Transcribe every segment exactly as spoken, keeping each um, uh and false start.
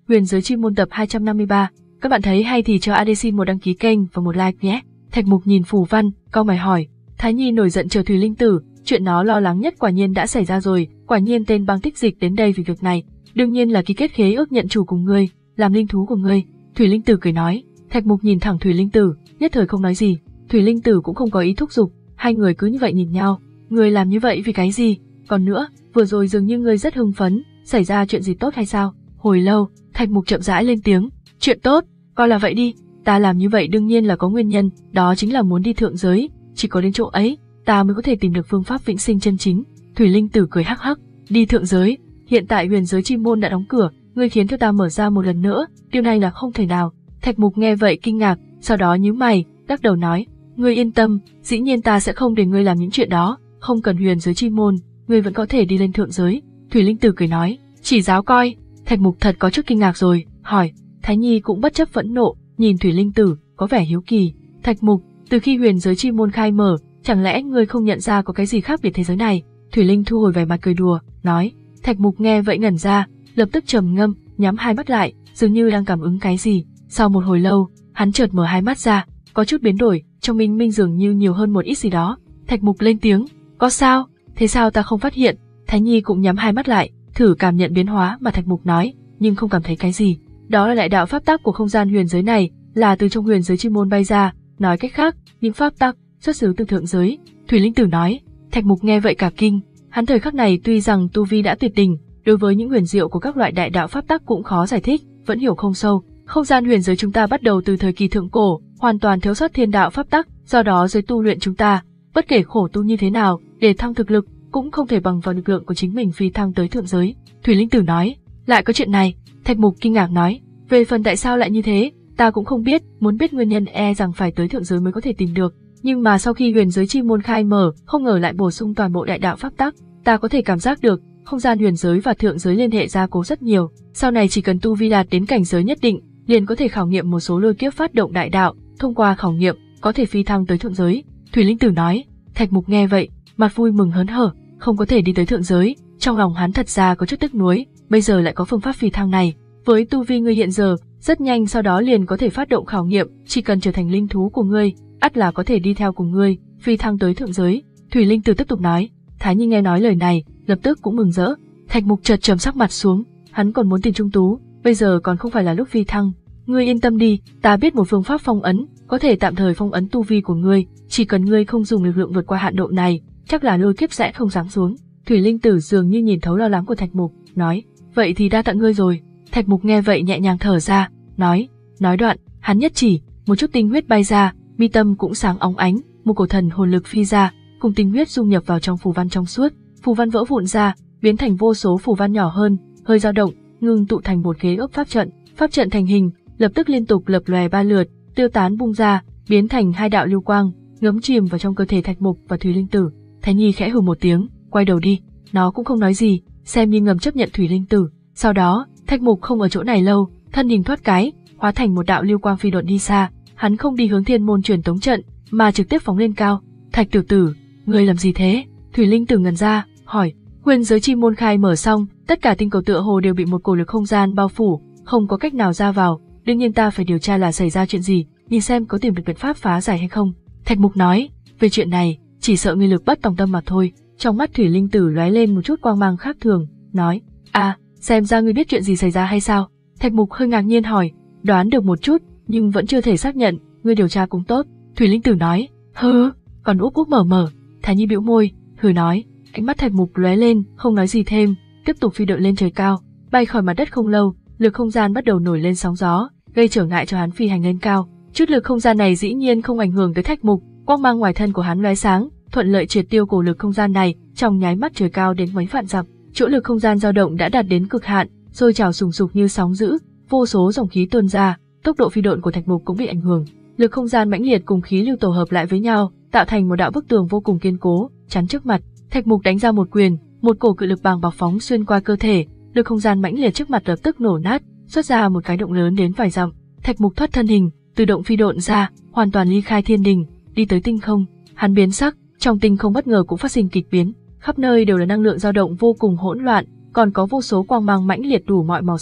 Huyền giới chi môn tập hai trăm năm mươi ba. Các bạn thấy hay thì cho a đê xin một đăng ký kênh và một like nhé. Thạch Mục nhìn phù văn, cau mày hỏi. Thái Nhi nổi giận chờ Thủy Linh Tử, chuyện nó lo lắng nhất quả nhiên đã xảy ra rồi, quả nhiên tên băng tích dịch đến đây vì việc này. Đương nhiên là ký kết khế ước nhận chủ cùng ngươi, làm linh thú của ngươi. Thủy Linh Tử cười nói. Thạch Mục nhìn thẳng Thủy Linh Tử, nhất thời không nói gì. Thủy Linh Tử cũng không có ý thúc giục, hai người cứ như vậy nhìn nhau. Ngươi làm như vậy vì cái gì? Còn nữa, vừa rồi dường như ngươi rất hưng phấn, xảy ra chuyện gì tốt hay sao? Hồi lâu, Thạch Mục chậm rãi lên tiếng. Chuyện tốt, coi là vậy đi. Ta làm như vậy đương nhiên là có nguyên nhân, đó chính là muốn đi thượng giới. Chỉ có đến chỗ ấy, ta mới có thể tìm được phương pháp vĩnh sinh chân chính. Thủy Linh Tử cười hắc hắc. Đi thượng giới? Hiện tại huyền giới chi môn đã đóng cửa, ngươi khiến cho ta mở ra một lần nữa, điều này là không thể nào. Thạch Mục nghe vậy kinh ngạc, sau đó nhíu mày, lắc đầu nói. Ngươi yên tâm, dĩ nhiên ta sẽ không để ngươi làm những chuyện đó, không cần huyền giới chi môn, ngươi vẫn có thể đi lên thượng giới. Thủy Linh Tử cười nói. Chỉ giáo coi. Thạch Mục thật có chút kinh ngạc rồi, hỏi. Thái Nhi cũng bất chấp phẫn nộ, nhìn Thủy Linh Tử, có vẻ hiếu kỳ. Thạch Mục, từ khi huyền giới chi môn khai mở, chẳng lẽ ngươi không nhận ra có cái gì khác biệt thế giới này? Thủy Linh thu hồi vẻ mặt cười đùa, nói. Thạch Mục nghe vậy ngẩn ra, lập tức trầm ngâm, nhắm hai mắt lại, dường như đang cảm ứng cái gì. Sau một hồi lâu, hắn chợt mở hai mắt ra, có chút biến đổi, trong minh minh dường như nhiều hơn một ít gì đó. Thạch Mục lên tiếng. Có sao? Thế sao ta không phát hiện? Thái Nhi cũng nhắm hai mắt lại, thử cảm nhận biến hóa mà Thạch Mục nói, nhưng không cảm thấy cái gì. Đó là đại đạo pháp tắc của không gian huyền giới này, là từ trong huyền giới chi môn bay ra, nói cách khác, những pháp tắc xuất xứ từ thượng giới. Thủy Linh Tử nói. Thạch Mục nghe vậy cả kinh, hắn thời khắc này tuy rằng tu vi đã tuyệt đỉnh, đối với những huyền diệu của các loại đại đạo pháp tắc cũng khó giải thích, vẫn hiểu không sâu. Không gian huyền giới chúng ta bắt đầu từ thời kỳ thượng cổ, hoàn toàn thiếu sót thiên đạo pháp tắc, do đó giới tu luyện chúng ta, bất kể khổ tu như thế nào, để thăng thực lực, cũng không thể bằng vào lực lượng của chính mình phi thăng tới thượng giới. Thủy Linh Tử nói. Lại có chuyện này? Thạch Mục kinh ngạc nói. Về phần tại sao lại như thế, ta cũng không biết, muốn biết nguyên nhân e rằng phải tới thượng giới mới có thể tìm được. Nhưng mà sau khi huyền giới chi môn khai mở, không ngờ lại bổ sung toàn bộ đại đạo pháp tắc, ta có thể cảm giác được, không gian huyền giới và thượng giới liên hệ gia cố rất nhiều. Sau này chỉ cần tu vi đạt đến cảnh giới nhất định, liền có thể khảo nghiệm một số lôi kiếp phát động đại đạo, thông qua khảo nghiệm, có thể phi thăng tới thượng giới. Thủy Linh Tử nói. Thạch Mục nghe vậy, mặt vui mừng hớn hở, không có thể đi tới thượng giới, trong lòng hắn thật ra có chút tiếc nuối, bây giờ lại có phương pháp phi thăng này. Với tu vi ngươi hiện giờ, rất nhanh sau đó liền có thể phát động khảo nghiệm, chỉ cần trở thành linh thú của ngươi, ắt là có thể đi theo cùng ngươi, phi thăng tới thượng giới. Thủy Linh Tử tiếp tục nói. Thái Nhi nghe nói lời này, lập tức cũng mừng rỡ. Thạch Mục chợt trầm sắc mặt xuống, hắn còn muốn tìm Trung Tú, bây giờ còn không phải là lúc phi thăng. Ngươi yên tâm đi, ta biết một phương pháp phong ấn, có thể tạm thời phong ấn tu vi của ngươi, chỉ cần ngươi không dùng lực lượng vượt qua hạn độ này, chắc là lôi kiếp sẽ không giáng xuống. Thủy Linh Tử dường như nhìn thấu lo lắng của Thạch Mục, nói. Vậy thì đa tạ ngươi rồi. Thạch Mục nghe vậy nhẹ nhàng thở ra, nói. Nói đoạn, hắn nhất chỉ, một chút tinh huyết bay ra, mi tâm cũng sáng óng ánh, một cổ thần hồn lực phi ra, cùng tinh huyết dung nhập vào trong phù văn trong suốt. Phù văn vỡ vụn ra, biến thành vô số phù văn nhỏ hơn, hơi dao động, ngưng tụ thành một khế ước pháp trận. Pháp trận thành hình, lập tức liên tục lập lòe ba lượt, tiêu tán bung ra, biến thành hai đạo lưu quang, ngấm chìm vào trong cơ thể Thạch Mục và Thủy Linh Tử. Thái Nhi khẽ hừ một tiếng, quay đầu đi. Nó cũng không nói gì, xem như ngầm chấp nhận Thủy Linh Tử. Sau đó, Thạch Mục không ở chỗ này lâu, thân hình thoát cái, hóa thành một đạo lưu quang phi độn đi xa. Hắn không đi hướng thiên môn truyền tống trận, mà trực tiếp phóng lên cao. Thạch tiểu tử, ngươi làm gì thế? Thủy Linh Tử ngẩn ra, hỏi. Huyền giới chi môn khai mở xong, tất cả tinh cầu tựa hồ đều bị một cổ lực không gian bao phủ, không có cách nào ra vào. Đương nhiên ta phải điều tra là xảy ra chuyện gì, nhìn xem có tìm được biện pháp phá giải hay không. Thạch Mục nói. Về chuyện này, chỉ sợ ngươi lực bất tòng tâm mà thôi. Trong mắt Thủy Linh Tử lóe lên một chút quang mang khác thường, nói. À, xem ra ngươi biết chuyện gì xảy ra hay sao? Thạch Mục hơi ngạc nhiên hỏi. Đoán được một chút, nhưng vẫn chưa thể xác nhận, ngươi điều tra cũng tốt. Thủy Linh Tử nói. Hừ, còn úp úp mở mở. Thái Nhi bĩu môi, hừ nói. Ánh mắt Thạch Mục lóe lên, không nói gì thêm, tiếp tục phi độn lên trời cao. Bay khỏi mặt đất không lâu, lực không gian bắt đầu nổi lên sóng gió, gây trở ngại cho hắn phi hành lên cao. Chút lực không gian này dĩ nhiên không ảnh hưởng tới Thạch Mục, quang mang ngoài thân của hắn lóe sáng, thuận lợi triệt tiêu cổ lực không gian này, trong nháy mắt trời cao đến mấy vạn dặm. Chỗ lực không gian dao động đã đạt đến cực hạn, sôi trào sùng sục như sóng dữ, vô số dòng khí tuôn ra, tốc độ phi độn của Thạch Mục cũng bị ảnh hưởng. Lực không gian mãnh liệt cùng khí lưu tổ hợp lại với nhau, tạo thành một đạo bức tường vô cùng kiên cố, chắn trước mặt. Thạch Mục đánh ra một quyền, một cổ cự lực bàng bạc phóng xuyên qua cơ thể, lực không gian mãnh liệt trước mặt lập tức nổ nát, xuất ra một cái động lớn đến vài dặm. Thạch Mục thoát thân hình, từ động phi độn ra, hoàn toàn ly khai thiên đình, đi tới tinh không. Hắn biến sắc, trong tinh không bất ngờ cũng phát sinh kịch biến, khắp nơi đều là năng lượng dao động vô cùng hỗn loạn, còn có vô số quang mang mãnh liệt đủ mọi màu sắc,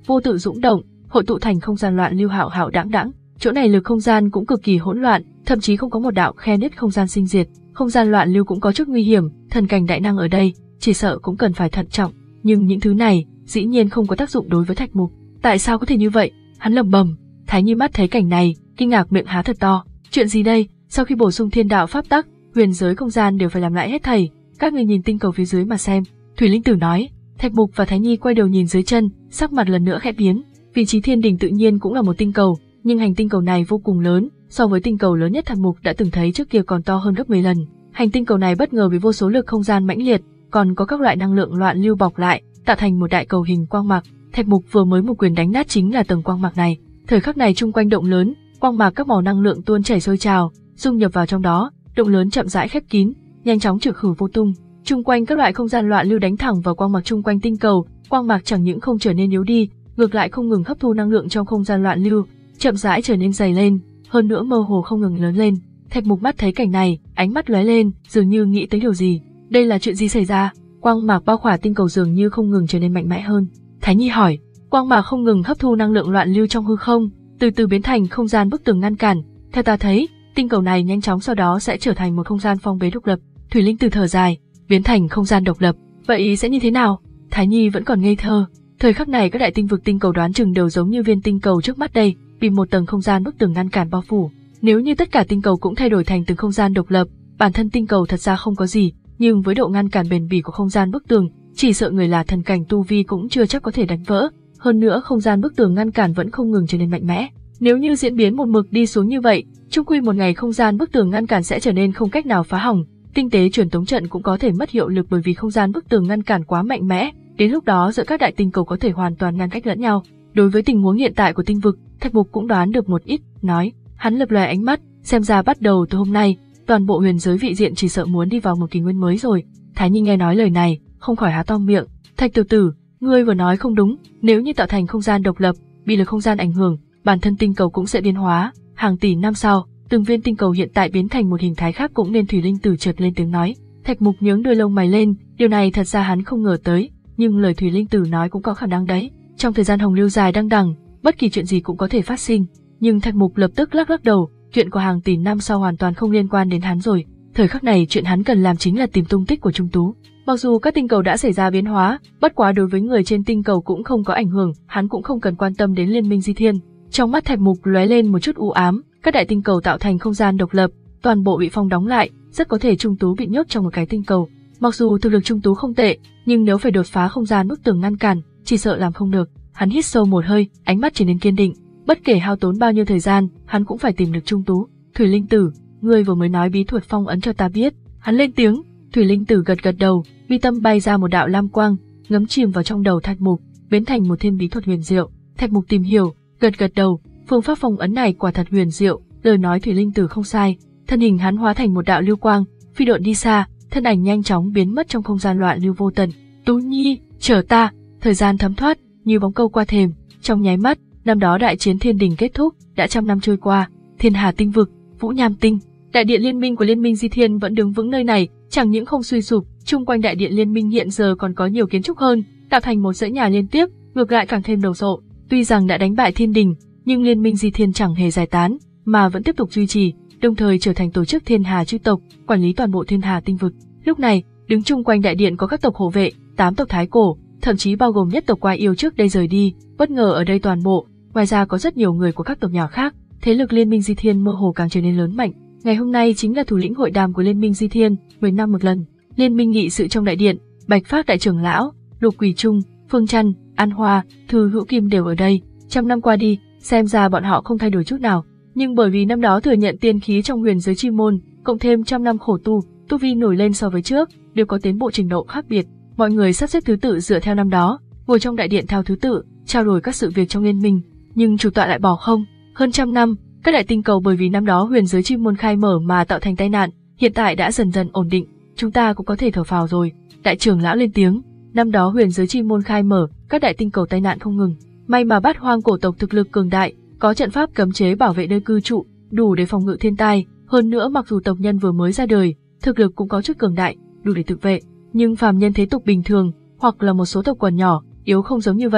vô tự dũng động, hội tụ thành không gian loạn lưu hạo hạo đãng đãng. Chỗ này lực không gian cũng cực kỳ hỗn loạn, thậm chí không có một đạo khe nứt không gian sinh diệt. Không gian loạn lưu cũng có chút nguy hiểm, thần cảnh đại năng ở đây, chỉ sợ cũng cần phải thận trọng. Nhưng những thứ này, dĩ nhiên không có tác dụng đối với Thạch Mục. Tại sao có thể như vậy? Hắn lẩm bẩm. Thái Nhi mắt thấy cảnh này, kinh ngạc miệng há thật to. Chuyện gì đây? Sau khi bổ sung thiên đạo pháp tắc, huyền giới không gian đều phải làm lại hết thảy. Các người nhìn tinh cầu phía dưới mà xem. Thủy Linh Tử nói. Thạch Mục và Thái Nhi quay đầu nhìn dưới chân, sắc mặt lần nữa khẽ biến. Vị trí thiên đình tự nhiên cũng là một tinh cầu, nhưng hành tinh cầu này vô cùng lớn, so với tinh cầu lớn nhất Thạch Mục đã từng thấy trước kia còn to hơn gấp mười lần. Hành tinh cầu này bất ngờ vì vô số lực không gian mãnh liệt, còn có các loại năng lượng loạn lưu bọc lại, tạo thành một đại cầu hình quang mạc. Thạch Mục vừa mới một quyền đánh nát chính là tầng quang mạc này. Thời khắc này chung quanh động lớn, quang mạc các màu năng lượng tuôn chảy sôi trào, dung nhập vào trong đó, động lớn chậm rãi khép kín, nhanh chóng trừ khử vô tung. Chung quanh các loại không gian loạn lưu đánh thẳng vào quang mạc chung quanh tinh cầu, quang mạc chẳng những không trở nên yếu đi, ngược lại không ngừng hấp thu năng lượng trong không gian loạn lưu, chậm rãi trở nên dày lên, hơn nữa mơ hồ không ngừng lớn lên. Thạch Mục mắt thấy cảnh này, ánh mắt lóe lên, dường như nghĩ tới điều gì. Đây là chuyện gì xảy ra? Quang mạc bao khỏa tinh cầu dường như không ngừng trở nên mạnh mẽ hơn. Thái Nhi hỏi. Quang mạc không ngừng hấp thu năng lượng loạn lưu trong hư không, từ từ biến thành không gian bức tường ngăn cản. Theo ta thấy, tinh cầu này nhanh chóng sau đó sẽ trở thành một không gian phong bế độc lập. Thủy Linh Tử thở dài, biến thành không gian độc lập, vậy sẽ như thế nào? Thái Nhi vẫn còn ngây thơ. Thời khắc này các đại tinh vực tinh cầu đoán chừng đều giống như viên tinh cầu trước mắt đây, bị một tầng không gian bức tường ngăn cản bao phủ. Nếu như tất cả tinh cầu cũng thay đổi thành từng không gian độc lập, bản thân tinh cầu thật ra không có gì, nhưng với độ ngăn cản bền bỉ của không gian bức tường, chỉ sợ người là thần cảnh tu vi cũng chưa chắc có thể đánh vỡ. Hơn nữa không gian bức tường ngăn cản vẫn không ngừng trở nên mạnh mẽ. Nếu như diễn biến một mực đi xuống như vậy, chung quy một ngày không gian bức tường ngăn cản sẽ trở nên không cách nào phá hỏng. Tinh tế truyền tống trận cũng có thể mất hiệu lực bởi vì không gian bức tường ngăn cản quá mạnh mẽ. Đến lúc đó giữa các đại tinh cầu có thể hoàn toàn ngăn cách lẫn nhau. Đối với tình huống hiện tại của tinh vực, Thạch Mục cũng đoán được một ít, nói. Hắn lập lòe ánh mắt, xem ra bắt đầu từ hôm nay, toàn bộ huyền giới vị diện chỉ sợ muốn đi vào một kỷ nguyên mới rồi. Thái Nhi nghe nói lời này, không khỏi há to miệng. Thạch tiểu tử, ngươi vừa nói không đúng, nếu như tạo thành không gian độc lập, bị lực không gian ảnh hưởng, bản thân tinh cầu cũng sẽ biến hóa. Hàng tỷ năm sau, từng viên tinh cầu hiện tại biến thành một hình thái khác cũng nên. Thủy Linh Tử chợt lên tiếng nói. Thạch Mục nhướng đôi lông mày lên, điều này thật ra hắn không ngờ tới, nhưng lời Thủy Linh Tử nói cũng có khả năng đấy. Trong thời gian hồng lưu dài đăng đằng, bất kỳ chuyện gì cũng có thể phát sinh. Nhưng Thạch Mục lập tức lắc lắc đầu, chuyện của hàng tỷ năm sau hoàn toàn không liên quan đến hắn rồi. Thời khắc này chuyện hắn cần làm chính là tìm tung tích của Trung Tú. Mặc dù các tinh cầu đã xảy ra biến hóa, bất quá đối với người trên tinh cầu cũng không có ảnh hưởng, hắn cũng không cần quan tâm đến Liên minh Di Thiên. Trong mắt Thạch Mục lóe lên một chút u ám, các đại tinh cầu tạo thành không gian độc lập, toàn bộ bị phong đóng lại, rất có thể Trung Tú bị nhốt trong một cái tinh cầu. Mặc dù thực lực Trung Tú không tệ, nhưng nếu phải đột phá không gian bức tường ngăn cản, chỉ sợ làm không được. Hắn hít sâu một hơi, ánh mắt trở nên kiên định. Bất kể hao tốn bao nhiêu thời gian, hắn cũng phải tìm được Trung Tú. Thủy Linh Tử, ngươi vừa mới nói bí thuật phong ấn cho ta biết. Hắn lên tiếng. Thủy Linh Tử gật gật đầu, mi tâm bay ra một đạo lam quang, ngấm chìm vào trong đầu Thạch Mục, biến thành một thiên bí thuật huyền diệu. Thạch Mục tìm hiểu, gật gật đầu, phương pháp phong ấn này quả thật huyền diệu, lời nói Thủy Linh Tử không sai. Thân hình hắn hóa thành một đạo lưu quang, phi độn đi xa, thân ảnh nhanh chóng biến mất trong không gian loạn lưu vô tận. Tú Nhi, chờ ta. Thời gian thấm thoát, như bóng câu qua thềm, trong nháy mắt, năm đó đại chiến thiên đình kết thúc, đã trăm năm trôi qua, Thiên Hà tinh vực, Vũ Nham tinh, đại điện liên minh của Liên minh Di Thiên vẫn đứng vững nơi này, chẳng những không suy sụp, chung quanh đại điện liên minh hiện giờ còn có nhiều kiến trúc hơn, tạo thành một dãy nhà liên tiếp, ngược lại càng thêm đồ sộ. Tuy rằng đã đánh bại thiên đình, nhưng Liên minh Di Thiên chẳng hề giải tán, mà vẫn tiếp tục duy trì, đồng thời trở thành tổ chức Thiên Hà chư tộc, quản lý toàn bộ Thiên Hà tinh vực. Lúc này, đứng chung quanh đại điện có các tộc hộ vệ, tám tộc thái cổ, thậm chí bao gồm nhất tộc Quái Yêu trước đây rời đi, bất ngờ ở đây toàn bộ, ngoài ra có rất nhiều người của các tộc nhỏ khác. Thế lực Liên minh Di Thiên mơ hồ càng trở nên lớn mạnh. Ngày hôm nay chính là thủ lĩnh hội đàm của Liên minh Di Thiên, mười năm một lần. Liên minh nghị sự trong đại điện, Bạch Phác đại trưởng lão, Lục Quỷ Trung, Phương Trăn, An Hoa, Thư Hữu Kim đều ở đây. Trăm năm qua đi, xem ra bọn họ không thay đổi chút nào, nhưng bởi vì năm đó thừa nhận tiên khí trong huyền giới chi môn, cộng thêm trăm năm khổ tu, tu vi nổi lên so với trước, đều có tiến bộ trình độ khác biệt. Mọi người sắp xếp thứ tự dựa theo năm đó, ngồi trong đại điện theo thứ tự, trao đổi các sự việc trong liên minh, nhưng chủ tọa lại bỏ không. Hơn trăm năm, các đại tinh cầu bởi vì năm đó huyền giới chi môn khai mở mà tạo thành tai nạn, hiện tại đã dần dần ổn định, chúng ta cũng có thể thở phào rồi. Đại trưởng lão lên tiếng, năm đó huyền giới chi môn khai mở, các đại tinh cầu tai nạn không ngừng, may mà Bát Hoang cổ tộc thực lực cường đại, có trận pháp cấm chế bảo vệ nơi cư trụ, đủ để phòng ngự thiên tai, hơn nữa mặc dù tộc nhân vừa mới ra đời, thực lực cũng có chút cường đại, đủ để tự vệ, nhưng phàm nhân thế tục bình thường, hoặc là một số tộc quần nhỏ, yếu không giống như vậy,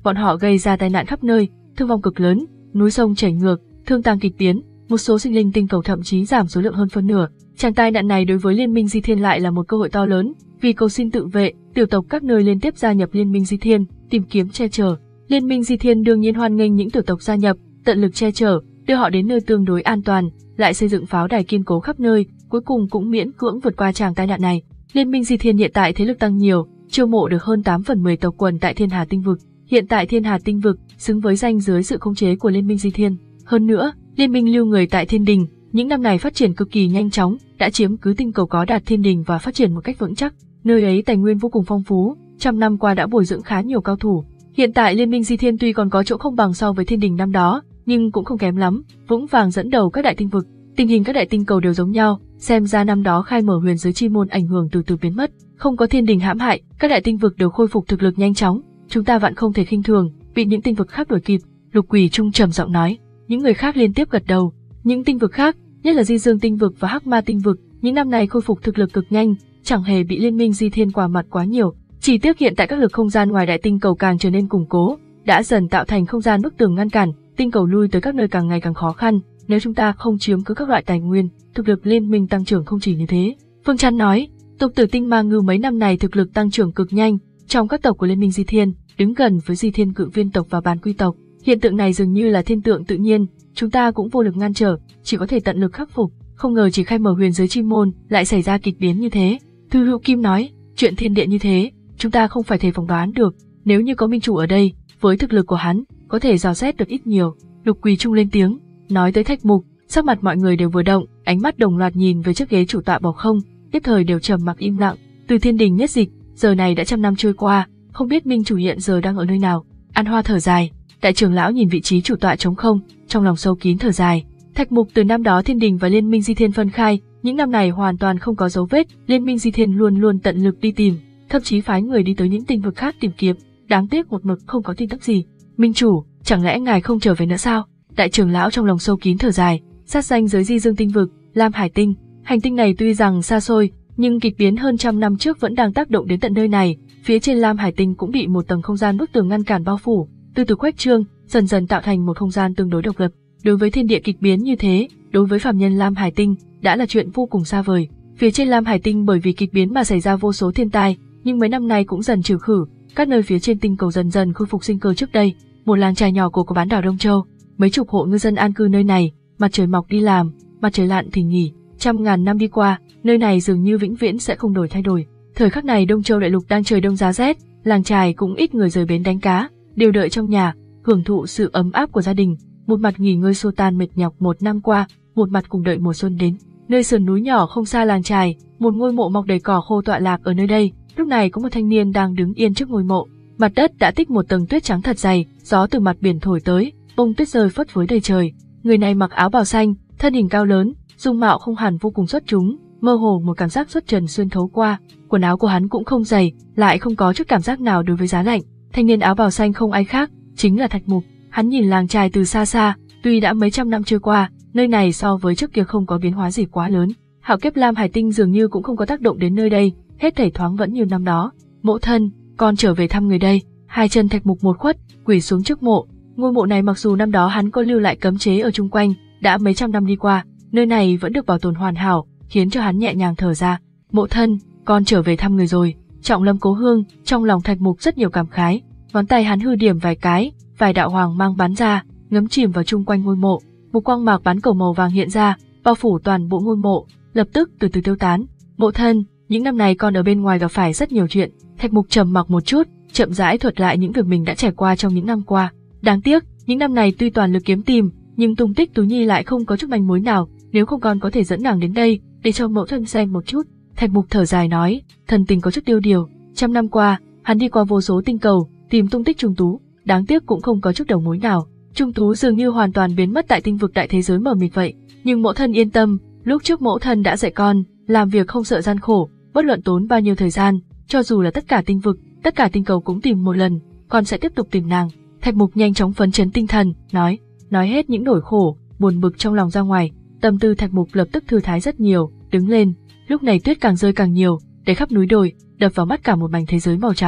bọn họ gây ra tai nạn khắp nơi, thương vong cực lớn, núi sông chảy ngược, thương tang kịch biến, một số sinh linh tinh cầu thậm chí giảm số lượng hơn phân nửa. Tràng tai nạn này đối với Liên minh Di Thiên lại là một cơ hội to lớn, vì cầu xin tự vệ, tiểu tộc các nơi liên tiếp gia nhập Liên minh Di Thiên, tìm kiếm che chở. Liên minh Di Thiên đương nhiên hoan nghênh những tiểu tộc gia nhập, tận lực che chở, đưa họ đến nơi tương đối an toàn, lại xây dựng pháo đài kiên cố khắp nơi, cuối cùng cũng miễn cưỡng vượt qua tràng tai nạn này. Liên minh Di Thiên hiện tại thế lực tăng nhiều, chiêu mộ được hơn tám phần mười tộc quần tại Thiên Hà Tinh Vực. Hiện tại Thiên Hà Tinh Vực xứng với danh dưới sự khống chế của Liên minh Di Thiên. Hơn nữa, Liên minh lưu người tại Thiên Đình, những năm này phát triển cực kỳ nhanh chóng, đã chiếm cứ tinh cầu có đạt Thiên Đình và phát triển một cách vững chắc. Nơi ấy tài nguyên vô cùng phong phú, trăm năm qua đã bồi dưỡng khá nhiều cao thủ. Hiện tại Liên minh Di Thiên tuy còn có chỗ không bằng so với Thiên Đình năm đó, nhưng cũng không kém lắm, vững vàng dẫn đầu các đại tinh vực. Tình hình các đại tinh cầu đều giống nhau, xem ra năm đó khai mở huyền giới chi môn ảnh hưởng từ từ biến mất, không có Thiên Đình hãm hại, các đại tinh vực đều khôi phục thực lực nhanh chóng. Chúng ta vạn không thể khinh thường, bị những tinh vực khác đuổi kịp. Lục Quỷ Trung trầm giọng nói. Những người khác liên tiếp gật đầu. Những tinh vực khác, nhất là Di Dương Tinh Vực và Hắc Ma Tinh Vực, những năm này khôi phục thực lực cực nhanh, chẳng hề bị Liên minh Di Thiên qua mặt quá nhiều. Chỉ tiếc hiện tại các lực không gian ngoài đại tinh cầu càng trở nên củng cố, đã dần tạo thành không gian bức tường ngăn cản, tinh cầu lui tới các nơi càng ngày càng khó khăn. Nếu chúng ta không chiếm cứ các loại tài nguyên, thực lực liên minh tăng trưởng không chỉ như thế. Phương Trăn nói, tộc Tử Tinh Ma Ngư mấy năm này thực lực tăng trưởng cực nhanh, trong các tộc của Liên minh Di Thiên, đứng gần với Di Thiên Cự Viên tộc và Bàn Quy tộc. Hiện tượng này dường như là thiên tượng tự nhiên, chúng ta cũng vô lực ngăn trở, chỉ có thể tận lực khắc phục. Không ngờ chỉ khai mở huyền giới chi môn lại xảy ra kịch biến như thế. Thư Hữu Kim nói, chuyện thiên địa như thế, chúng ta không phải thể phỏng đoán được. Nếu như có minh chủ ở đây, với thực lực của hắn, có thể dò xét được ít nhiều. Lục Quỳ Trung lên tiếng, nói tới Thạch Mục, sắc mặt mọi người đều vừa động, ánh mắt đồng loạt nhìn về chiếc ghế chủ tọa bọc không, nhất thời đều trầm mặc im lặng. Từ Thiên Đình nhất dịch, giờ này đã trăm năm trôi qua, không biết minh chủ hiện giờ đang ở nơi nào. An Hoa thở dài, đại trưởng lão nhìn vị trí chủ tọa trống không, trong lòng sâu kín thở dài. Thạch Mục từ năm đó Thiên Đình và Liên minh Di Thiên phân khai, những năm này hoàn toàn không có dấu vết, Liên minh Di Thiên luôn luôn tận lực đi tìm, thậm chí phái người đi tới những tinh vực khác tìm kiếm, đáng tiếc một mực không có tin tức gì. Minh chủ, chẳng lẽ ngài không trở về nữa sao? Đại trưởng lão trong lòng sâu kín thở dài, sát danh giới Di Dương Tinh Vực, Lam Hải Tinh, hành tinh này tuy rằng xa xôi, nhưng kịch biến hơn trăm năm trước vẫn đang tác động đến tận nơi này. Phía trên Lam Hải Tinh cũng bị một tầng không gian bức tường ngăn cản bao phủ, từ từ khuếch trương, dần dần tạo thành một không gian tương đối độc lập. Đối với thiên địa kịch biến như thế, đối với phàm nhân Lam Hải Tinh đã là chuyện vô cùng xa vời. Phía trên Lam Hải Tinh bởi vì kịch biến mà xảy ra vô số thiên tai, nhưng mấy năm nay cũng dần trừ khử, các nơi phía trên tinh cầu dần dần khôi phục sinh cơ trước đây. Một làng trài nhỏ của của bán đảo Đông Châu, mấy chục hộ ngư dân an cư nơi này, mặt trời mọc đi làm, mặt trời lặn thì nghỉ. Trăm ngàn năm đi qua, nơi này dường như vĩnh viễn sẽ không đổi thay đổi. Thời khắc này Đông Châu đại lục đang trời đông giá rét, làng trài cũng ít người rời bến đánh cá, đều đợi trong nhà, hưởng thụ sự ấm áp của gia đình. Một mặt nghỉ ngơi xua tan mệt nhọc một năm qua, một mặt cùng đợi mùa xuân đến. Nơi sườn núi nhỏ không xa làng trài, một ngôi mộ mọc đầy cỏ khô tọa lạc ở nơi đây. Lúc này có một thanh niên đang đứng yên trước ngôi mộ. Mặt đất đã tích một tầng tuyết trắng thật dày, gió từ mặt biển thổi tới, bông tuyết rơi phất phới đầy trời. Người này mặc áo bào xanh, thân hình cao lớn, dung mạo không hẳn vô cùng xuất chúng, mơ hồ một cảm giác xuất trần xuyên thấu qua. Quần áo của hắn cũng không dày, lại không có chút cảm giác nào đối với giá lạnh. Thanh niên áo bào xanh không ai khác, chính là Thạch Mục. Hắn nhìn làng trài từ xa xa, tuy đã mấy trăm năm trôi qua, nơi này so với trước kia không có biến hóa gì quá lớn. Hạo kiếp Lam Hải Tinh dường như cũng không có tác động đến nơi đây, hết thảy thoáng vẫn như năm đó. Mẫu thân, con trở về thăm người đây. Hai chân Thạch Mục một khuất, quỳ xuống trước mộ. Ngôi mộ này mặc dù năm đó hắn có lưu lại cấm chế ở chung quanh, đã mấy trăm năm đi qua, nơi này vẫn được bảo tồn hoàn hảo, khiến cho hắn nhẹ nhàng thở ra. Mẫu thân, con trở về thăm người rồi. Trọng lâm cố hương, trong lòng Thạch Mục rất nhiều cảm khái. Ngón tay hắn hư điểm vài cái, vài đạo hoàng mang bắn ra, ngấm chìm vào chung quanh ngôi mộ. Một quang mạc bán cầu màu vàng hiện ra, bao phủ toàn bộ ngôi mộ, lập tức từ từ tiêu tán. Mẫu thân, những năm này con ở bên ngoài gặp phải rất nhiều chuyện. Thạch Mục trầm mặc một chút, chậm rãi thuật lại những việc mình đã trải qua trong những năm qua. Đáng tiếc, những năm này tuy toàn lực kiếm tìm, nhưng tung tích Tú Nhi lại không có chút manh mối nào. Nếu không con có thể dẫn nàng đến đây, để cho mẫu thân xem một chút. Thạch Mục thở dài nói, thần tình có chút tiêu điều. Trăm năm qua, hắn đi qua vô số tinh cầu, tìm tung tích Trung Tú, đáng tiếc cũng không có chút đầu mối nào. Trung Tú dường như hoàn toàn biến mất tại tinh vực đại thế giới mờ mịt vậy. Nhưng mẫu thân yên tâm, lúc trước mẫu thân đã dạy con, làm việc không sợ gian khổ, bất luận tốn bao nhiêu thời gian, cho dù là tất cả tinh vực, tất cả tinh cầu cũng tìm một lần, con sẽ tiếp tục tìm nàng. Thạch Mục nhanh chóng phấn chấn tinh thần, nói, nói hết những nỗi khổ, buồn bực trong lòng ra ngoài. Tâm tư Thạch Mục lập tức thư thái rất nhiều, đứng lên. Lúc này tuyết càng rơi càng nhiều, để khắp núi đồi, đập vào mắt cả một mảnh thế giới màu trắng.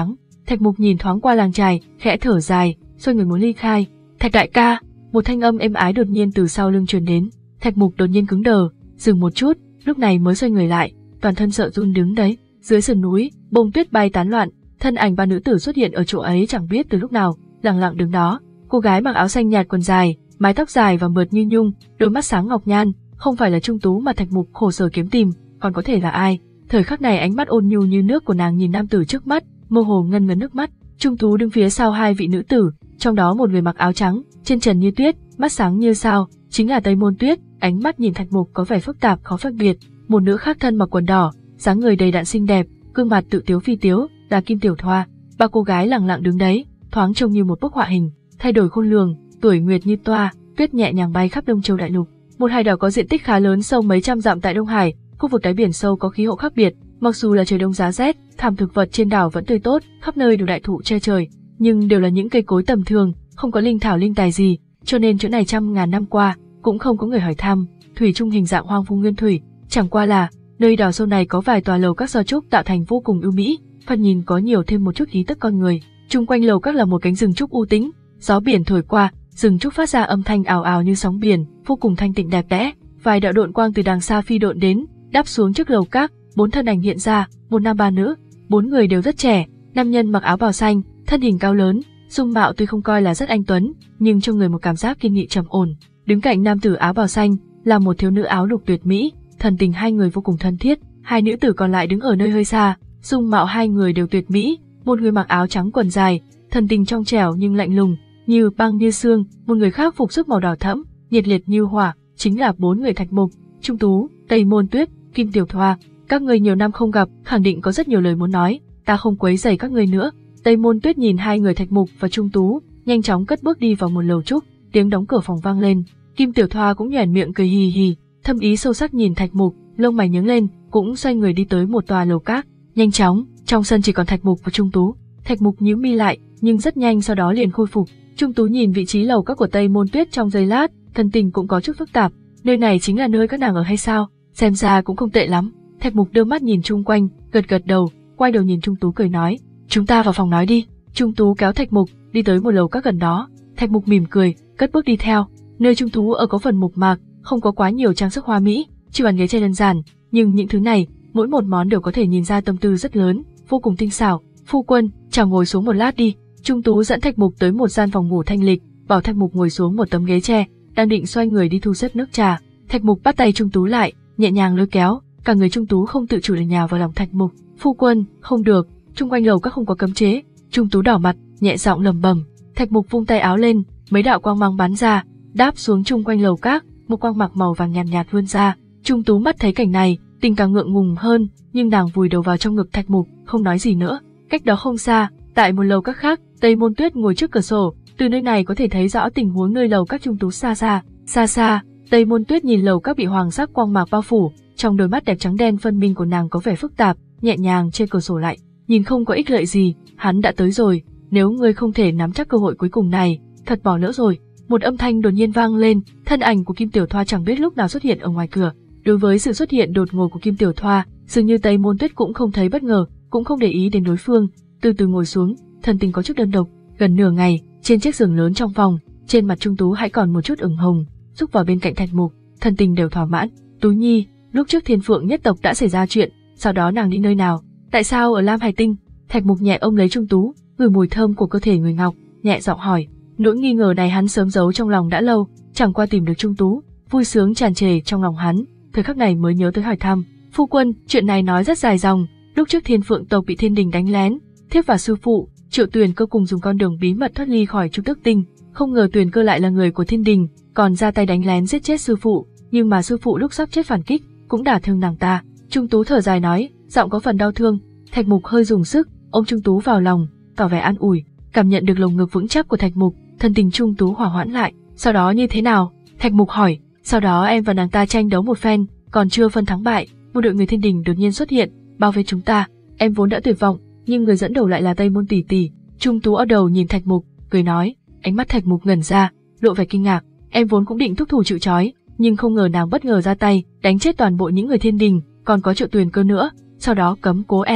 Thạch Mục nhìn thoáng qua làng chài, khẽ thở dài, xoay người muốn ly khai. Thạch đại ca, một thanh âm êm ái đột nhiên từ sau lưng truyền đến. Thạch Mục đột nhiên cứng đờ, dừng một chút, lúc này mới xoay người lại, toàn thân sợ run đứng đấy. Dưới sườn núi, bông tuyết bay tán loạn, thân ảnh ba nữ tử xuất hiện ở chỗ ấy chẳng biết từ lúc nào, lặng lặng đứng đó. Cô gái mặc áo xanh nhạt quần dài, mái tóc dài và mượt như nhung, đôi mắt sáng ngọc nhan, không phải là Trung Tú mà Thạch Mục khổ sở kiếm tìm, còn có thể là ai? Thời khắc này ánh mắt ôn nhu như nước của nàng nhìn nam tử trước mắt, mơ hồ ngân ngấn nước mắt. Trung Tú đứng phía sau hai vị nữ tử, trong đó một người mặc áo trắng, chân trần như tuyết, mắt sáng như sao, chính là Tây Môn Tuyết. Ánh mắt nhìn Thạch Mục có vẻ phức tạp khó phân biệt. Một nữ khác thân mặc quần đỏ, dáng người đầy đặn xinh đẹp, gương mặt tự tiếu phi tiếu, là Kim Tiểu Thoa. Ba cô gái lặng lặng đứng đấy, thoáng trông như một bức họa hình, thay đổi khôn lường, tuổi nguyệt như toa, tuyết nhẹ nhàng bay khắp Đông Châu đại lục. Một hải đảo có diện tích khá lớn sâu mấy trăm dặm tại Đông Hải, khu vực đáy biển sâu có khí hậu khác biệt, mặc dù là trời đông giá rét, thảm thực vật trên đảo vẫn tươi tốt, khắp nơi đều đại thụ che trời, nhưng đều là những cây cối tầm thường, không có linh thảo linh tài gì, cho nên chỗ này trăm ngàn năm qua cũng không có người hỏi thăm. Thủy chung hình dạng hoang vu nguyên thủy, chẳng qua là nơi đảo sâu này có vài tòa lầu các do trúc tạo thành vô cùng ưu mỹ, phần nhìn có nhiều thêm một chút khí tức con người. Chung quanh lầu các là một cánh rừng trúc u tĩnh, gió biển thổi qua, rừng trúc phát ra âm thanh ào ào như sóng biển, vô cùng thanh tịnh đẹp đẽ. Vài đạo độn quang từ đằng xa phi độn đến, đáp xuống trước lầu các, bốn thân ảnh hiện ra, một nam ba nữ, bốn người đều rất trẻ. Nam nhân mặc áo bào xanh, thân hình cao lớn, dung mạo tuy không coi là rất anh tuấn, nhưng cho người một cảm giác kiên nghị trầm ổn. Đứng cạnh nam tử áo bào xanh là một thiếu nữ áo lục tuyệt mỹ, thần tình hai người vô cùng thân thiết. Hai nữ tử còn lại đứng ở nơi hơi xa, dung mạo hai người đều tuyệt mỹ. Một người mặc áo trắng quần dài, thần tình trong trẻo nhưng lạnh lùng, như băng như xương. Một người khác phục sức màu đỏ thẫm, nhiệt liệt như hỏa. Chính là bốn người Thạch Mục, Trung Tú, Tây Môn Tuyết, Kim Tiểu Thoa. Các người nhiều năm không gặp, khẳng định có rất nhiều lời muốn nói, ta không quấy rầy các người nữa. Tây Môn Tuyết nhìn hai người Thạch Mục và Trung Tú, nhanh chóng cất bước đi vào một lầu trúc, tiếng đóng cửa phòng vang lên. Kim Tiểu Thoa cũng nhoẻn miệng cười hì hì, thâm ý sâu sắc nhìn Thạch Mục, lông mày nhướng lên, cũng xoay người đi tới một tòa lầu các. Nhanh chóng, trong sân chỉ còn Thạch Mục và Trung Tú. Thạch Mục nhíu mi lại, nhưng rất nhanh sau đó liền khôi phục. Trung Tú nhìn vị trí lầu các của Tây Môn Tuyết trong giây lát, thân tình cũng có chút phức tạp. Nơi này chính là nơi các nàng ở hay sao? Xem ra cũng không tệ lắm. Thạch Mục đưa mắt nhìn chung quanh, gật gật đầu, quay đầu nhìn Trung Tú cười nói, chúng ta vào phòng nói đi. Trung Tú kéo Thạch Mục đi tới một lầu các gần đó. Thạch Mục mỉm cười, cất bước đi theo. Nơi Trung Tú ở có phần mộc mạc, không có quá nhiều trang sức hoa mỹ, chỉ bàn ghế chơi đơn giản, nhưng những thứ này, mỗi một món đều có thể nhìn ra tâm tư rất lớn, vô cùng tinh xảo. Phu quân, chào ngồi xuống một lát đi. Trung Tú dẫn Thạch Mục tới một gian phòng ngủ thanh lịch, bảo Thạch Mục ngồi xuống một tấm ghế tre, đang định xoay người đi thu xếp nước trà. Thạch Mục bắt tay Trung Tú lại, nhẹ nhàng lôi kéo, cả người Trung Tú không tự chủ được nhào vào lòng Thạch Mục. Phu quân, không được, chung quanh lầu các không có cấm chế. Trung Tú đỏ mặt, nhẹ giọng lẩm bẩm. Thạch Mục vung tay áo lên, mấy đạo quang mang bắn ra, đáp xuống chung quanh lầu các, một quang mặc màu vàng nhàn nhạt, nhạt vươn ra. Trung Tú mắt thấy cảnh này, tình càng ngượng ngùng hơn, nhưng nàng vùi đầu vào trong ngực Thạch Mục, không nói gì nữa. Cách đó không xa, tại một lầu các khác, Tây Môn Tuyết ngồi trước cửa sổ, từ nơi này có thể thấy rõ tình huống nơi lầu các Trung Tú xa xa. Xa xa, Tây Môn Tuyết nhìn lầu các bị hoàng sắc quang mạc bao phủ, trong đôi mắt đẹp trắng đen phân minh của nàng có vẻ phức tạp, nhẹ nhàng trên cửa sổ lại, nhìn không có ích lợi gì, hắn đã tới rồi, nếu ngươi không thể nắm chắc cơ hội cuối cùng này, thật bỏ lỡ rồi. Một âm thanh đột nhiên vang lên, thân ảnh của Kim Tiểu Thoa chẳng biết lúc nào xuất hiện ở ngoài cửa. Đối với sự xuất hiện đột ngột của Kim Tiểu Thoa, dường như Tây Môn Tuyết cũng không thấy bất ngờ, cũng không để ý đến đối phương, từ từ ngồi xuống, thần tình có chút đơn độc. Gần nửa ngày, trên chiếc giường lớn trong phòng, trên mặt Trung Tú hãy còn một chút ửng hồng, rúc vào bên cạnh Thạch Mục, thần tình đều thỏa mãn. Tú Nhi, lúc trước Thiên Phượng nhất tộc đã xảy ra chuyện, sau đó nàng đi nơi nào? Tại sao ở Lam Hải Tinh? Thạch Mục nhẹ ôm lấy Trung Tú, ngửi mùi thơm của cơ thể người ngọc, nhẹ giọng hỏi. Nỗi nghi ngờ này hắn sớm giấu trong lòng đã lâu, chẳng qua tìm được Trung Tú, vui sướng tràn trề trong lòng hắn, thời khắc này mới nhớ tới hỏi thăm. Phu quân, chuyện này nói rất dài dòng, lúc trước Thiên Phượng tộc bị Thiên Đình đánh lén, thiếp và sư phụ Triệu Tuyền Cơ cùng dùng con đường bí mật thoát ly khỏi Chu Tước Tinh, không ngờ Tuyền Cơ lại là người của Thiên Đình, còn ra tay đánh lén giết chết sư phụ, nhưng mà sư phụ lúc sắp chết phản kích, cũng đả thương nàng ta. Trung Tú thở dài nói, giọng có phần đau thương. Thạch Mục hơi dùng sức, ôm Trung Tú vào lòng, tỏ vẻ an ủi, cảm nhận được lồng ngực vững chắc của Thạch Mục, thân tình Trung Tú hỏa hoãn lại. Sau đó như thế nào? Thạch Mục hỏi. Sau đó em và nàng ta tranh đấu một phen, còn chưa phân thắng bại, một đội người Thiên Đình đột nhiên xuất hiện, bao vây chúng ta. Em vốn đã tuyệt vọng, nhưng người dẫn đầu lại là Tây Môn tỷ tỷ. Trung Tú ở đầu nhìn Thạch Mục, cười nói. Ánh mắt Thạch Mục ngẩn ra, lộ vẻ kinh ngạc. Em vốn cũng định thúc thủ chịu trói, nhưng không ngờ nàng bất ngờ ra tay, đánh chết toàn bộ những người Thiên Đình, còn có Triệu Tuyền Cơ nữa, sau đó cấm cố em.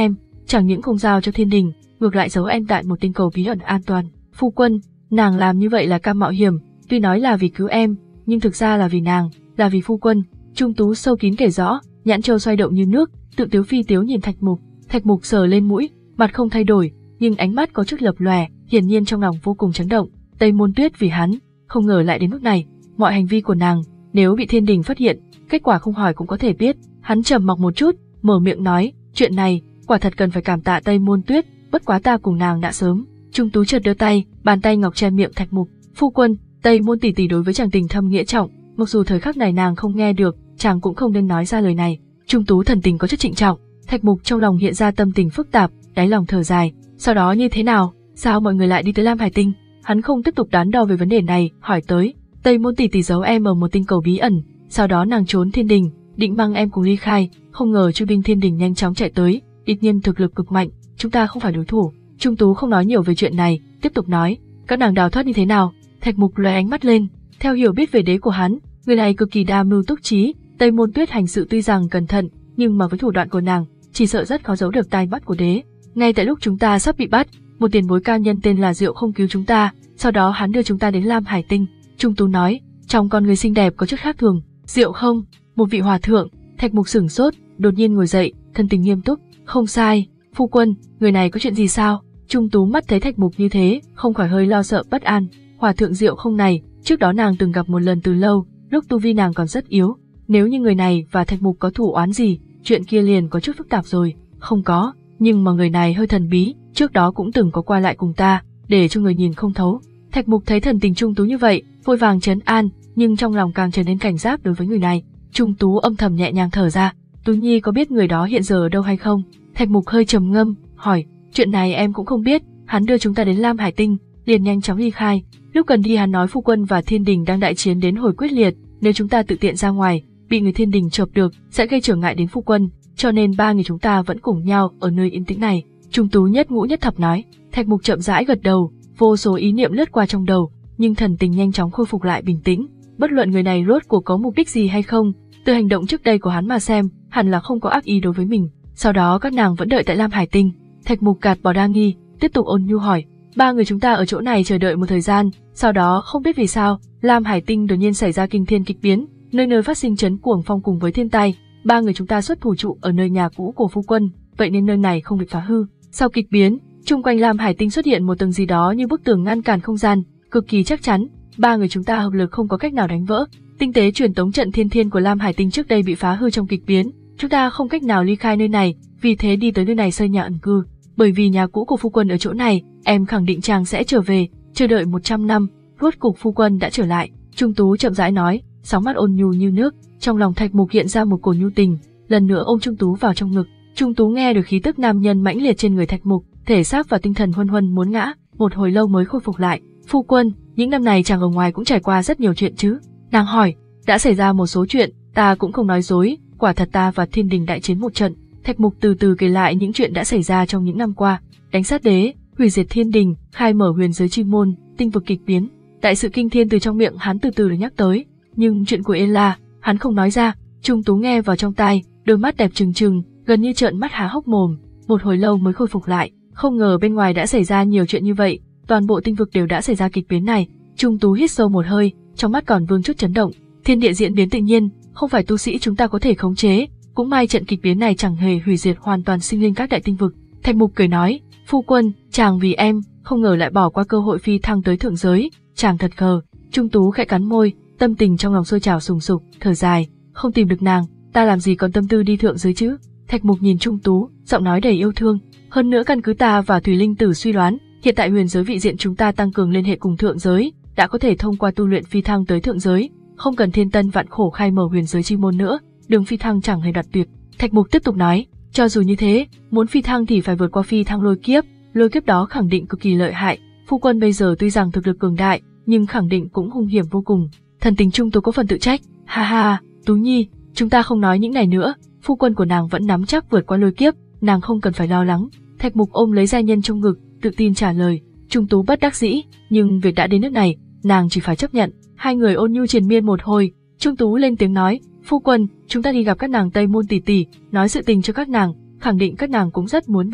chẳng những không giao cho thiên đình, ngược lại giấu em tại một tinh cầu bí ẩn an toàn. Phu quân, nàng làm như vậy là cam mạo hiểm, tuy nói là vì cứu em, nhưng thực ra là vì nàng, là vì phu quân. Trung Tú sâu kín kể rõ, nhãn châu xoay động như nước, tự tiếu phi tiếu nhìn Thạch Mục. Thạch Mục sờ lên mũi, mặt không thay đổi, nhưng ánh mắt có chút lập lòe, hiển nhiên trong lòng vô cùng chấn động. Tây Môn Tuyết vì hắn, không ngờ lại đến mức này. Mọi hành vi của nàng, nếu bị thiên đình phát hiện, kết quả không hỏi cũng có thể biết. Hắn trầm mặc một chút, mở miệng nói, chuyện này, quả thật cần phải cảm tạ Tây Môn Tuyết, bất quá ta cùng nàng đã sớm. Trung Tú chợt đưa tay, bàn tay ngọc che miệng Thạch Mục. Phu quân, Tây Môn tỷ tỷ đối với chàng tình thâm nghĩa trọng, mặc dù thời khắc này nàng không nghe được, chàng cũng không nên nói ra lời này. Trung Tú thần tình có chút trịnh trọng. Thạch Mục trong lòng hiện ra tâm tình phức tạp, đáy lòng thở dài. Sau đó như thế nào? Sao mọi người lại đi tới Lam Hải Tinh? Hắn không tiếp tục đắn đo về vấn đề này, hỏi tới. Tây Môn tỷ tỷ giấu em ở một tinh cầu bí ẩn, sau đó nàng trốn thiên đình, định mang em cùng ly khai, không ngờ chư binh thiên đình nhanh chóng chạy tới, ít nhiên thực lực cực mạnh, chúng ta không phải đối thủ. Trung Tú không nói nhiều về chuyện này, tiếp tục nói, các nàng đào thoát như thế nào? Thạch Mục lóe ánh mắt lên, theo hiểu biết về đế của hắn, người này cực kỳ đa mưu túc trí. Tây Môn Tuyết hành sự tuy rằng cẩn thận, nhưng mà với thủ đoạn của nàng, chỉ sợ rất khó giấu được tai mắt của đế. Ngay tại lúc chúng ta sắp bị bắt, một tiền bối cao nhân tên là Diệu Không cứu chúng ta, sau đó hắn đưa chúng ta đến Lam Hải Tinh. Trung Tú nói, trong con người xinh đẹp có chút khác thường. Diệu Không, một vị hòa thượng. Thạch Mục sửng sốt, đột nhiên ngồi dậy, thân tình nghiêm túc. Không sai, phu quân, người này có chuyện gì sao? Trung Tú mắt thấy Thạch Mục như thế, không khỏi hơi lo sợ bất an. Hòa thượng Diệu Không này, trước đó nàng từng gặp một lần từ lâu, lúc tu vi nàng còn rất yếu. Nếu như người này và Thạch Mục có thủ oán gì, chuyện kia liền có chút phức tạp rồi. Không có, nhưng mà người này hơi thần bí, trước đó cũng từng có qua lại cùng ta, để cho người nhìn không thấu. Thạch Mục thấy thần tình Trung Tú như vậy, vội vàng trấn an, nhưng trong lòng càng trở nên cảnh giác đối với người này. Trung Tú âm thầm nhẹ nhàng thở ra. Tú Nhi có biết người đó hiện giờ ở đâu hay không? Thạch Mục hơi trầm ngâm, hỏi, chuyện này em cũng không biết, hắn đưa chúng ta đến Lam Hải Tinh, liền nhanh chóng ly khai. Lúc cần đi hắn nói phu quân và thiên đình đang đại chiến đến hồi quyết liệt, nếu chúng ta tự tiện ra ngoài, bị người thiên đình chộp được, sẽ gây trở ngại đến phu quân, cho nên ba người chúng ta vẫn cùng nhau ở nơi yên tĩnh này. Trung Tú nhất ngũ nhất thập nói. Thạch Mục chậm rãi gật đầu, vô số ý niệm lướt qua trong đầu, nhưng thần tình nhanh chóng khôi phục lại bình tĩnh. Bất luận người này rốt cuộc có mục đích gì hay không, từ hành động trước đây của hắn mà xem, hẳn là không có ác ý đối với mình. Sau đó các nàng vẫn đợi tại Lam Hải Tinh. Thạch Mục gạt bỏ đa nghi, tiếp tục ôn nhu hỏi, ba người chúng ta ở chỗ này chờ đợi một thời gian, sau đó không biết vì sao, Lam Hải Tinh đột nhiên xảy ra kinh thiên kịch biến, nơi nơi phát sinh chấn cuồng phong cùng với thiên tai. Ba người chúng ta xuất thủ trụ ở nơi nhà cũ của phu quân, vậy nên nơi này không bị phá hư. Sau kịch biến, chung quanh Lam Hải Tinh xuất hiện một tầng gì đó như bức tường ngăn cản không gian, cực kỳ chắc chắn. Ba người chúng ta hợp lực không có cách nào đánh vỡ. Tinh tế truyền tống trận thiên thiên của Lam Hải Tinh trước đây bị phá hư trong kịch biến, chúng ta không cách nào ly khai nơi này, vì thế đi tới nơi này xây nhà ẩn cư. Bởi vì nhà cũ của phu quân ở chỗ này, em khẳng định chàng sẽ trở về. Chờ đợi một trăm năm, rốt cục phu quân đã trở lại. Trung Tú chậm rãi nói, sóng mắt ôn nhu như nước. Trong lòng Thạch Mục hiện ra một cổ nhu tình, lần nữa ôm Trung Tú vào trong ngực. Trung Tú nghe được khí tức nam nhân mãnh liệt trên người Thạch Mục, thể xác và tinh thần huân huân muốn ngã, một hồi lâu mới khôi phục lại. Phu quân, những năm này chàng ở ngoài cũng trải qua rất nhiều chuyện chứ? Nàng hỏi. Đã xảy ra một số chuyện, ta cũng không nói dối, quả thật ta và thiên đình đại chiến một trận. Thạch Mục từ từ kể lại những chuyện đã xảy ra trong những năm qua, đánh sát đế, hủy diệt thiên đình, khai mở huyền giới chi môn, tinh vực kịch biến. Đại sự kinh thiên từ trong miệng hắn từ từ được nhắc tới, nhưng chuyện của Ella, hắn không nói ra. Trung Tú nghe vào trong tai, đôi mắt đẹp trừng trừng, gần như trợn mắt há hốc mồm, một hồi lâu mới khôi phục lại. Không ngờ bên ngoài đã xảy ra nhiều chuyện như vậy, toàn bộ tinh vực đều đã xảy ra kịch biến này. Trung Tú hít sâu một hơi, trong mắt còn vương chút chấn động. Thiên địa diễn biến tự nhiên, không phải tu sĩ chúng ta có thể khống chế, cũng may trận kịch biến này chẳng hề hủy diệt hoàn toàn sinh linh các đại tinh vực. Thạch Mục cười nói, phu quân, chàng vì em, không ngờ lại bỏ qua cơ hội phi thăng tới thượng giới, chàng thật khờ. Trung Tú khẽ cắn môi, tâm tình trong lòng sôi trào sùng sục, thở dài, không tìm được nàng, ta làm gì còn tâm tư đi thượng giới chứ? Thạch Mục nhìn Trung Tú, giọng nói đầy yêu thương. Hơn nữa căn cứ ta và Thủy Linh Tử suy đoán, hiện tại huyền giới vị diện chúng ta tăng cường liên hệ cùng thượng giới, đã có thể thông qua tu luyện phi thăng tới thượng giới, không cần thiên tân vạn khổ khai mở huyền giới chi môn nữa, đường phi thăng chẳng hề đoạt tuyệt. Thạch Mục tiếp tục nói, cho dù như thế, muốn phi thăng thì phải vượt qua phi thăng lôi kiếp, lôi kiếp đó khẳng định cực kỳ lợi hại. Phu quân bây giờ tuy rằng thực lực cường đại, nhưng khẳng định cũng hung hiểm vô cùng. Thần tình Trung Tú có phần tự trách, ha ha, Tú Nhi, chúng ta không nói những này nữa, phu quân của nàng vẫn nắm chắc vượt qua lôi kiếp, nàng không cần phải lo lắng. Thạch Mục ôm lấy giai nhân trong ngực, tự tin trả lời. Trung Tú bất đắc dĩ, nhưng việc đã đến nước này, nàng chỉ phải chấp nhận. Hai người ôn nhu triền miên một hồi, Trung Tú lên tiếng nói, phu quân, chúng ta đi gặp các nàng Tây Môn tỷ tỷ, nói sự tình cho các nàng, khẳng định các nàng cũng rất muốn biết.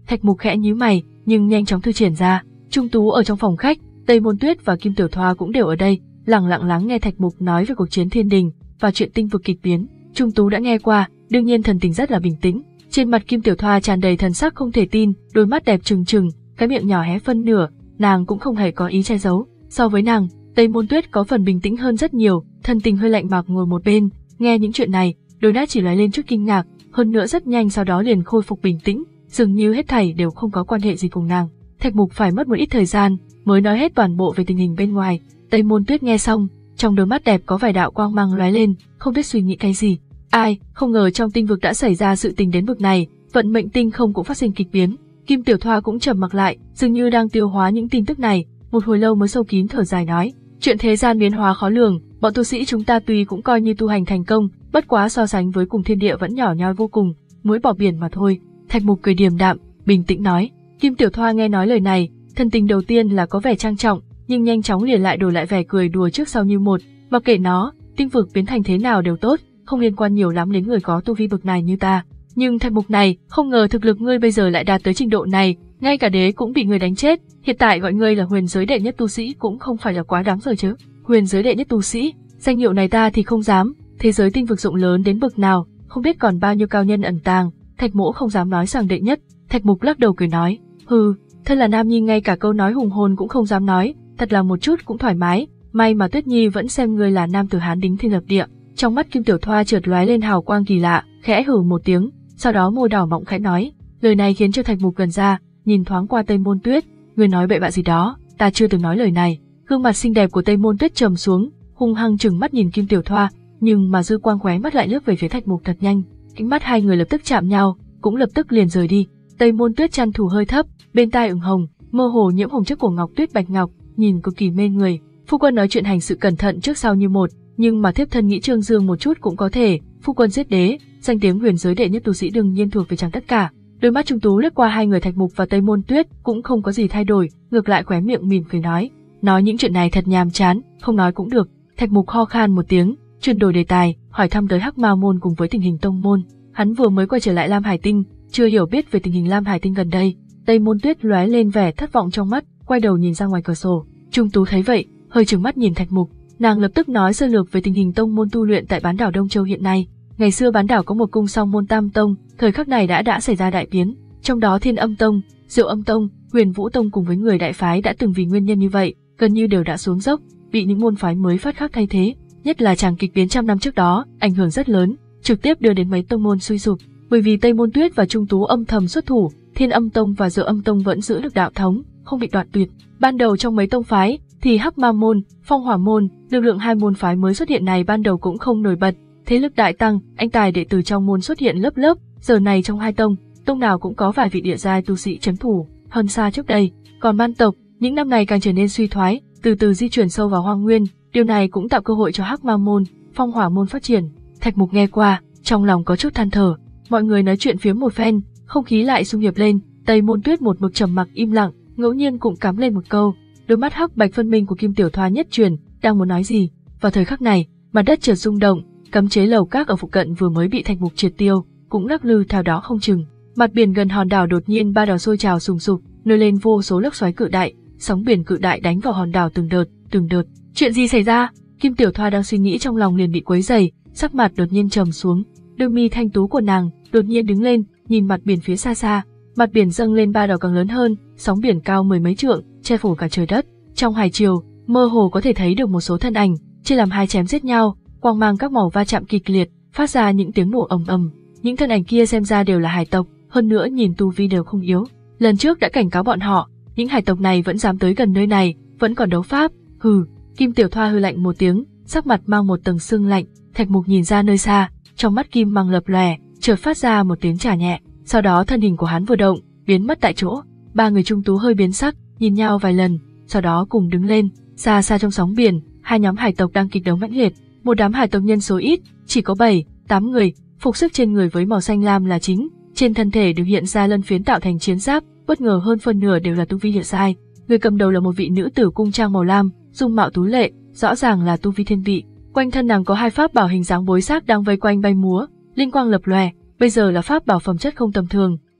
Thạch Mục khẽ nhíu mày, nhưng nhanh chóng thư triển ra. Trung Tú ở trong phòng khách, Tây Môn Tuyết và Kim Tiểu Thoa cũng đều ở đây, lặng lặng lắng nghe Thạch Mục nói về cuộc chiến thiên đình và chuyện tinh vực kịch biến. Trung Tú đã nghe qua, đương nhiên thần tình rất là bình tĩnh. Trên mặt Kim Tiểu Thoa tràn đầy thần sắc không thể tin, đôi mắt đẹp trừng trừng, cái miệng nhỏ hé phân nửa, nàng cũng không hề có ý che giấu. So với nàng, Tây Môn Tuyết có phần bình tĩnh hơn rất nhiều, thần tình hơi lạnh bạc ngồi một bên, nghe những chuyện này, đôi mắt chỉ lóe lên chút kinh ngạc, hơn nữa rất nhanh sau đó liền khôi phục bình tĩnh, dường như hết thảy đều không có quan hệ gì cùng nàng. Thạch Mục phải mất một ít thời gian mới nói hết toàn bộ về tình hình bên ngoài. Tây Môn Tuyết nghe xong, trong đôi mắt đẹp có vài đạo quang mang lóe lên, không biết suy nghĩ cái gì. Ai, không ngờ trong tinh vực đã xảy ra sự tình đến vực này, vận mệnh tinh không cũng phát sinh kịch biến. Kim Tiểu Thoa cũng trầm mặc lại, dường như đang tiêu hóa những tin tức này, một hồi lâu mới sâu kín thở dài nói: chuyện thế gian biến hóa khó lường, bọn tu sĩ chúng ta tuy cũng coi như tu hành thành công, bất quá so sánh với cùng thiên địa vẫn nhỏ nhoi vô cùng, muối bỏ biển mà thôi. Thạch Mục cười điềm đạm, bình tĩnh nói. Kim Tiểu Thoa nghe nói lời này, thần tình đầu tiên là có vẻ trang trọng, nhưng nhanh chóng liền lại đổi lại vẻ cười đùa trước sau như một. Mặc kệ nó, tinh vực biến thành thế nào đều tốt, không liên quan nhiều lắm đến người có tu vi bậc này như ta. Nhưng Thạch Mục này, không ngờ thực lực ngươi bây giờ lại đạt tới trình độ này, ngay cả đế cũng bị ngươi đánh chết. Hiện tại gọi ngươi là huyền giới đệ nhất tu sĩ cũng không phải là quá đáng rồi chứ. Huyền giới đệ nhất tu sĩ, danh hiệu này ta thì không dám. Thế giới tinh vực rộng lớn đến bậc nào, không biết còn bao nhiêu cao nhân ẩn tàng. Thạch Mỗ không dám nói rằng đệ nhất. Thạch Mục lắc đầu cười nói, hừ, thân là nam nhi ngay cả câu nói hùng hồn cũng không dám nói, thật là một chút cũng thoải mái. May mà Tuyết Nhi vẫn xem ngươi là nam tử hán đính thiên lập địa. Trong mắt Kim Tiểu Thoa chợt lóe lên hào quang kỳ lạ, khẽ hừ một tiếng, sau đó môi đỏ mọng khẽ nói. Lời này khiến cho Thạch Mục gần ra, nhìn thoáng qua Tây Môn Tuyết, ngươi nói bậy bạ gì đó, ta chưa từng nói lời này. Gương mặt xinh đẹp của Tây Môn Tuyết trầm xuống, hung hăng trừng mắt nhìn Kim Tiểu Thoa, nhưng mà dư quang khóe mắt lại lướt về phía Thạch Mục thật nhanh. Ánh mắt hai người lập tức chạm nhau, cũng lập tức liền rời đi. Tây Môn Tuyết chăn thủ hơi thấp, bên tai ửng hồng, mơ hồ nhiễm hồng trước cổ ngọc tuyết bạch ngọc, nhìn cực kỳ mê người. Phu quân nói chuyện hành sự cẩn thận trước sau như một, nhưng mà thiếp thân nghĩ Trương Dương một chút cũng có thể. Phu quân giết đế, danh tiếng huyền giới đệ nhất tu sĩ đương nhiên thuộc về chàng tất cả. Đôi mắt Trung Tú lướt qua hai người Thạch Mục và Tây Môn Tuyết, cũng không có gì thay đổi, ngược lại khóe miệng mỉm cười nói, nói những chuyện này thật nhàm chán, không nói cũng được. Thạch Mục ho khan một tiếng, chuyển đổi đề tài, hỏi thăm tới Hắc Ma môn cùng với tình hình tông môn. Hắn vừa mới quay trở lại Lam Hải Tinh, chưa hiểu biết về tình hình Lam Hải Tinh gần đây. Tây Môn Tuyết lóe lên vẻ thất vọng trong mắt, quay đầu nhìn ra ngoài cửa sổ. Trung Tú thấy vậy, hơi trừng mắt nhìn Thạch Mục, nàng lập tức nói sơ lược về tình hình tông môn tu luyện tại bán đảo Đông Châu hiện nay. Ngày xưa bán đảo có một cung song môn Tam Tông, thời khắc này đã đã xảy ra đại biến, trong đó Thiên Âm Tông, Diệu Âm Tông, Huyền Vũ Tông cùng với người đại phái đã từng vì nguyên nhân như vậy, gần như đều đã xuống dốc, bị những môn phái mới phát khác thay thế. Nhất là tràng kịch biến trăm năm trước đó, ảnh hưởng rất lớn, trực tiếp đưa đến mấy tông môn suy sụp. Bởi vì Tây Môn Tuyết và Trung Tú âm thầm xuất thủ, Thiên Âm Tông và Diệu Âm Tông vẫn giữ được đạo thống, không bị đoạn tuyệt. Ban đầu trong mấy tông phái thì Hắc Ma môn, Phong Hỏa môn, lực lượng hai môn phái mới xuất hiện này ban đầu cũng không nổi bật, thế lực đại tăng, anh tài đệ tử trong môn xuất hiện lớp lớp. Giờ này trong hai tông, tông nào cũng có vài vị địa giai tu sĩ trấn thủ, hơn xa trước đây. Còn man tộc, những năm này càng trở nên suy thoái, từ từ di chuyển sâu vào hoang nguyên, điều này cũng tạo cơ hội cho Hắc Ma môn, Phong Hỏa môn phát triển. Thạch Mục nghe qua, trong lòng có chút than thở. Mọi người nói chuyện phía một phen, không khí lại xung hiệp lên. Tây Môn Tuyết một mực trầm mặc im lặng, ngẫu nhiên cũng cắm lên một câu. Đôi mắt hắc bạch phân minh của Kim Tiểu Thoa nhất chuyển, đang muốn nói gì. Vào thời khắc này, mặt đất chợt rung động, cấm chế lầu các ở phụ cận vừa mới bị Thạch Mục triệt tiêu, cũng lắc lư theo đó không chừng. Mặt biển gần hòn đảo đột nhiên ba đảo sôi trào sùng sục, nổi lên vô số lốc xoáy cự đại, sóng biển cự đại đánh vào hòn đảo từng đợt, từng đợt. Chuyện gì xảy ra? Kim Tiểu Thoa đang suy nghĩ trong lòng liền bị quấy rầy, sắc mặt đột nhiên trầm xuống. Đôi mi thanh tú của nàng đột nhiên đứng lên, nhìn mặt biển phía xa xa. Mặt biển dâng lên ba đảo càng lớn hơn, sóng biển cao mười mấy trượng, che phủ cả trời đất. Trong hải triều, mơ hồ có thể thấy được một số thân ảnh, chia làm hai chém giết nhau, quang mang các màu va chạm kịch liệt, phát ra những tiếng nổ ầm ầm. Những thân ảnh kia xem ra đều là hải tộc, hơn nữa nhìn tu vi đều không yếu. Lần trước đã cảnh cáo bọn họ, những hải tộc này vẫn dám tới gần nơi này, vẫn còn đấu pháp. Hừ. Kim Tiểu Thoa hừ lạnh một tiếng, sắc mặt mang một tầng sương lạnh. Thạch Mục nhìn ra nơi xa, trong mắt kim mang lập lòe, chợt phát ra một tiếng chà nhẹ, sau đó thân hình của hắn vừa động, biến mất tại chỗ. Ba người Trung Tú hơi biến sắc, nhìn nhau vài lần, sau đó cùng đứng lên. Xa xa trong sóng biển, hai nhóm hải tộc đang kịch đấu mãnh liệt. Một đám hải tộc nhân số ít, chỉ có bảy, tám người, phục sức trên người với màu xanh lam là chính, trên thân thể được hiện ra lân phiến tạo thành chiến giáp, bất ngờ hơn phân nửa đều là tu vi địa giai. Người cầm đầu là một vị nữ tử cung trang màu lam, dung mạo tú lệ, rõ ràng là tu vi thiên vị. Quanh thân nàng có hai pháp bảo hình dáng bối xác đang vây quanh bay múa, linh quang lập lòe, bây giờ là pháp bảo phẩm chất không tầm thường,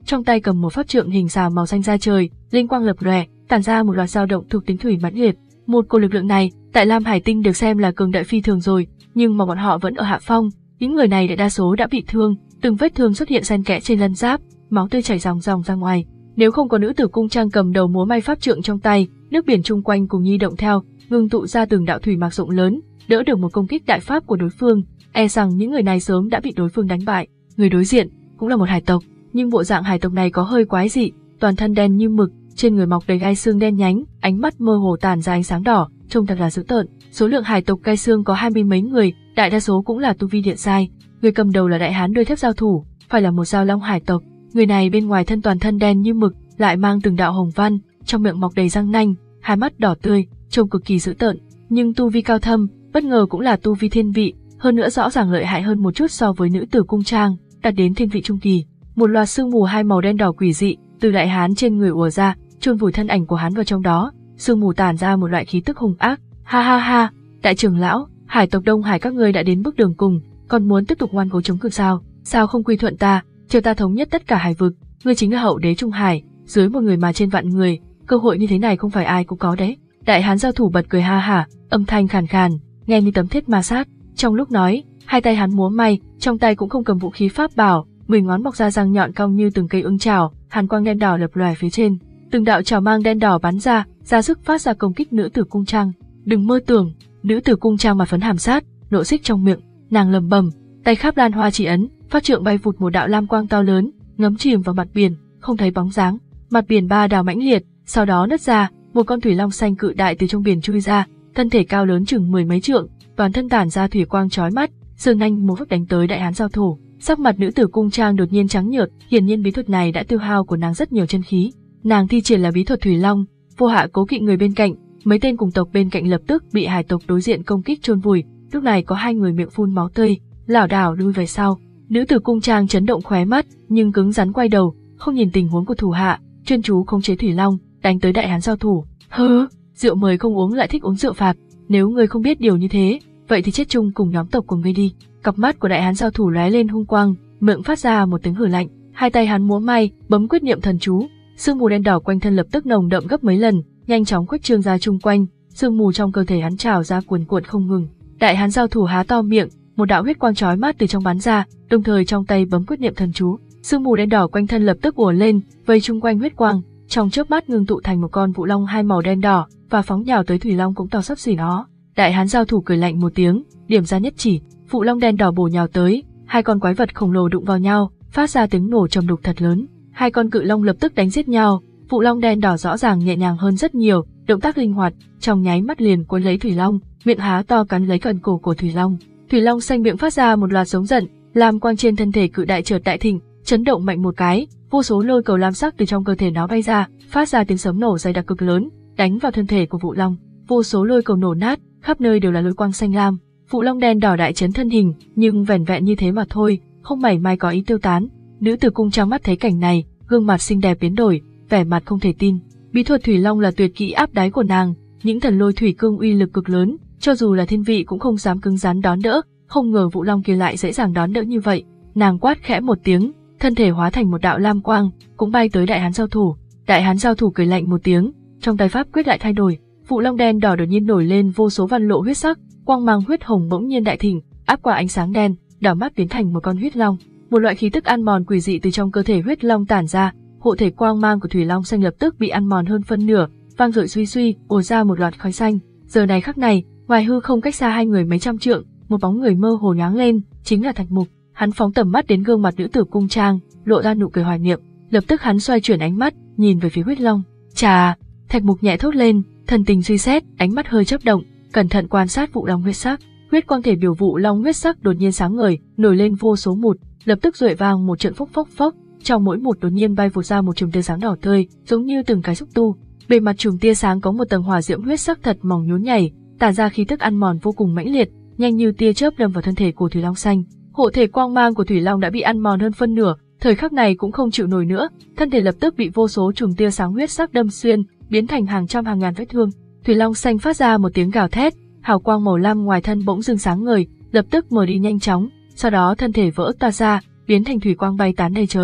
trong tay cầm một pháp trượng hình xà màu xanh da trời, linh quang lập lòe, tản ra một loạt dao động thuộc tính thủy mãnh liệt. Một cổ lực lượng này, tại Lam Hải Tinh được xem là cường đại phi thường rồi, nhưng mà bọn họ vẫn ở hạ phong. Những người này đại đa số đã bị thương, từng vết thương xuất hiện xen kẽ trên lân giáp, máu tươi chảy ròng ròng ra ngoài. Nếu không có nữ tử cung trang cầm đầu múa may pháp trượng trong tay, nước biển chung quanh cùng nhi động theo, ngưng tụ ra từng đạo thủy mạc rộng lớn, đỡ được một công kích đại pháp của đối phương, e rằng những người này sớm đã bị đối phương đánh bại. Người đối diện cũng là một hải tộc, nhưng bộ dạng hải tộc này có hơi quái dị, toàn thân đen như mực, trên người mọc đầy gai xương đen nhánh, ánh mắt mơ hồ tản ra ánh sáng đỏ, trông thật là dữ tợn. Số lượng hải tộc gai xương có hai mươi mấy người, đại đa số cũng là tu vi điện giai. Người cầm đầu là đại hán đôi thép giao thủ, phải là một giao long hải tộc. Người này bên ngoài thân toàn thân đen như mực, lại mang từng đạo hồng văn, trong miệng mọc đầy răng nanh, hai mắt đỏ tươi, trông cực kỳ dữ tợn. Nhưng tu vi cao thâm, bất ngờ cũng là tu vi thiên vị, hơn nữa rõ ràng lợi hại hơn một chút so với nữ tử cung trang, đạt đến thiên vị trung kỳ. Một loạt sương mù hai màu đen đỏ quỷ dị từ đại hán trên người ùa ra, chôn vùi thân ảnh của hắn vào trong đó. Sương mù tản ra một loại khí tức hung ác. Ha ha ha, đại trưởng lão, hải tộc Đông Hải các ngươi đã đến bước đường cùng, còn muốn tiếp tục ngoan cố chống cự sao? Sao không quy thuận ta, chờ ta thống nhất tất cả hải vực? Ngươi chính là hậu đế Trung Hải, dưới một người mà trên vạn người, cơ hội như thế này không phải ai cũng có đấy. Đại hán giao thủ bật cười ha hả, âm thanh khàn khàn, nghe như tấm thiết ma sát. Trong lúc nói, hai tay hắn múa may, trong tay cũng không cầm vũ khí pháp bảo, mười ngón mọc ra răng nhọn cong như từng cây ưng chảo, hàn quang đen đỏ lập lòe phía trên. Từng đạo chảo mang đen đỏ bắn ra, ra sức phát ra công kích nữ tử cung trang. Đừng mơ tưởng, nữ tử cung trang mặt phấn hàm sát, nộ xích trong miệng, nàng lầm bầm, tay khắp lan hoa chỉ ấn, pháp trượng bay vụt một đạo lam quang to lớn, ngấm chìm vào mặt biển, không thấy bóng dáng. Mặt biển ba đảo mãnh liệt, sau đó nứt ra, một con thủy long xanh cự đại từ trong biển chui ra, thân thể cao lớn chừng mười mấy trượng, toàn thân tản ra thủy quang chói mắt, sương nhanh một vấp đánh tới đại hán giao thủ. Sắc mặt nữ tử cung trang đột nhiên trắng nhợt, hiển nhiên bí thuật này đã tiêu hao của nàng rất nhiều chân khí. Nàng thi triển là bí thuật thủy long, vô hạ cố kỵ người bên cạnh, mấy tên cùng tộc bên cạnh lập tức bị hải tộc đối diện công kích chôn vùi. Lúc này có hai người miệng phun máu tươi, lảo đảo lui về sau. Nữ tử cung trang chấn động khóe mắt, nhưng cứng rắn quay đầu, không nhìn tình huống của thủ hạ, chuyên chú khống chế thủy long, đánh tới đại hán giao thủ. Hừ, rượu mời không uống lại thích uống rượu phạt, nếu ngươi không biết điều như thế, vậy thì chết chung cùng nhóm tộc của ngươi đi. Cặp mắt của đại hán giao thủ lóe lên hung quang, miệng phát ra một tiếng hừ lạnh, hai tay hắn múa may, bấm quyết niệm thần chú, sương mù đen đỏ quanh thân lập tức nồng đậm gấp mấy lần, nhanh chóng khuếch trương ra chung quanh, sương mù trong cơ thể hắn trào ra cuồn cuộn không ngừng. Đại hán giao thủ há to miệng, một đạo huyết quang chói mắt từ trong bắn ra, đồng thời trong tay bấm quyết niệm thần chú, sương mù đen đỏ quanh thân lập tức ùa lên, vây chung quanh huyết quang, trong chớp mắt ngưng tụ thành một con vũ long hai màu đen đỏ, và phóng nhào tới thủy long cũng to sắp xỉ nó. Đại hán giao thủ cười lạnh một tiếng, điểm ra nhất chỉ, vũ long đen đỏ bổ nhào tới, hai con quái vật khổng lồ đụng vào nhau, phát ra tiếng nổ trầm đục thật lớn. Hai con cự long lập tức đánh giết nhau, vũ long đen đỏ rõ ràng nhẹ nhàng hơn rất nhiều, động tác linh hoạt, trong nháy mắt liền cuốn lấy thủy long, miệng há to cắn lấy cần cổ của thủy long. Thủy long xanh miệng phát ra một loạt giống giận, lam quang trên thân thể cự đại chợt đại thịnh, chấn động mạnh một cái, vô số lôi cầu lam sắc từ trong cơ thể nó bay ra, phát ra tiếng sấm nổ dày đặc cực lớn, đánh vào thân thể của vũ long. Vô số lôi cầu nổ nát, khắp nơi đều là lôi quang xanh lam. Vũ long đen đỏ đại chấn thân hình, nhưng vẻn vẹn như thế mà thôi, không mảy may có ý tiêu tán. Nữ tử cung trang mắt thấy cảnh này, gương mặt xinh đẹp biến đổi, vẻ mặt không thể tin. Bí thuật thủy long là tuyệt kỹ áp đáy của nàng, những thần lôi thủy cương uy lực cực lớn, cho dù là thiên vị cũng không dám cứng rắn đón đỡ, không ngờ vũ long kia lại dễ dàng đón đỡ như vậy. Nàng quát khẽ một tiếng, thân thể hóa thành một đạo lam quang, cũng bay tới đại hán giao thủ. Đại hán giao thủ cười lạnh một tiếng, trong tay pháp quyết lại thay đổi, vũ long đen đỏ đột nhiên nổi lên vô số văn lộ huyết sắc, quang mang huyết hồng bỗng nhiên đại thịnh, áp qua ánh sáng đen, đảo mắt biến thành một con huyết long. Một loại khí tức ăn mòn quỷ dị từ trong cơ thể huyết long tản ra, hộ thể quang mang của thủy long xanh lập tức bị ăn mòn hơn phân nửa, vang dội suy suy, ồ ra một loạt khói xanh. Giờ này khắc này, ngoài hư không cách xa hai người mấy trăm trượng, một bóng người mơ hồ nhoáng lên, chính là Thạch Mục. Hắn phóng tầm mắt đến gương mặt nữ tử cung trang, lộ ra nụ cười hoài niệm. Lập tức hắn xoay chuyển ánh mắt, nhìn về phía huyết long. Chà, Thạch Mục nhẹ thốt lên, thần tình suy xét, ánh mắt hơi chớp động, cẩn thận quan sát vụ long huyết sắc. Huyết quang thể biểu vụ long huyết sắc đột nhiên sáng ngời, nổi lên vô số mụt, lập tức rọi vang một trận phốc phốc phốc, trong mỗi mụt đột nhiên bay vụt ra một chùm tia sáng đỏ tươi, giống như từng cái xúc tu. Bề mặt chùm tia sáng có một tầng hỏa diễm huyết sắc thật mỏng nhún nhảy, tản ra khí tức ăn mòn vô cùng mãnh liệt, nhanh như tia chớp đâm vào thân thể của thủy long xanh. Hộ thể quang mang của thủy long đã bị ăn mòn hơn phân nửa, thời khắc này cũng không chịu nổi nữa, thân thể lập tức bị vô số chùm tia sáng huyết sắc đâm xuyên, biến thành hàng trăm hàng ngàn vết thương. Thủy long xanh phát ra một tiếng gào thét, hào quang màu lam ngoài thân bỗng dưng sáng ngời, lập tức mở đi nhanh chóng, sau đó thân thể vỡ toạc ra, biến thành thủy quang bay tán đầy trời.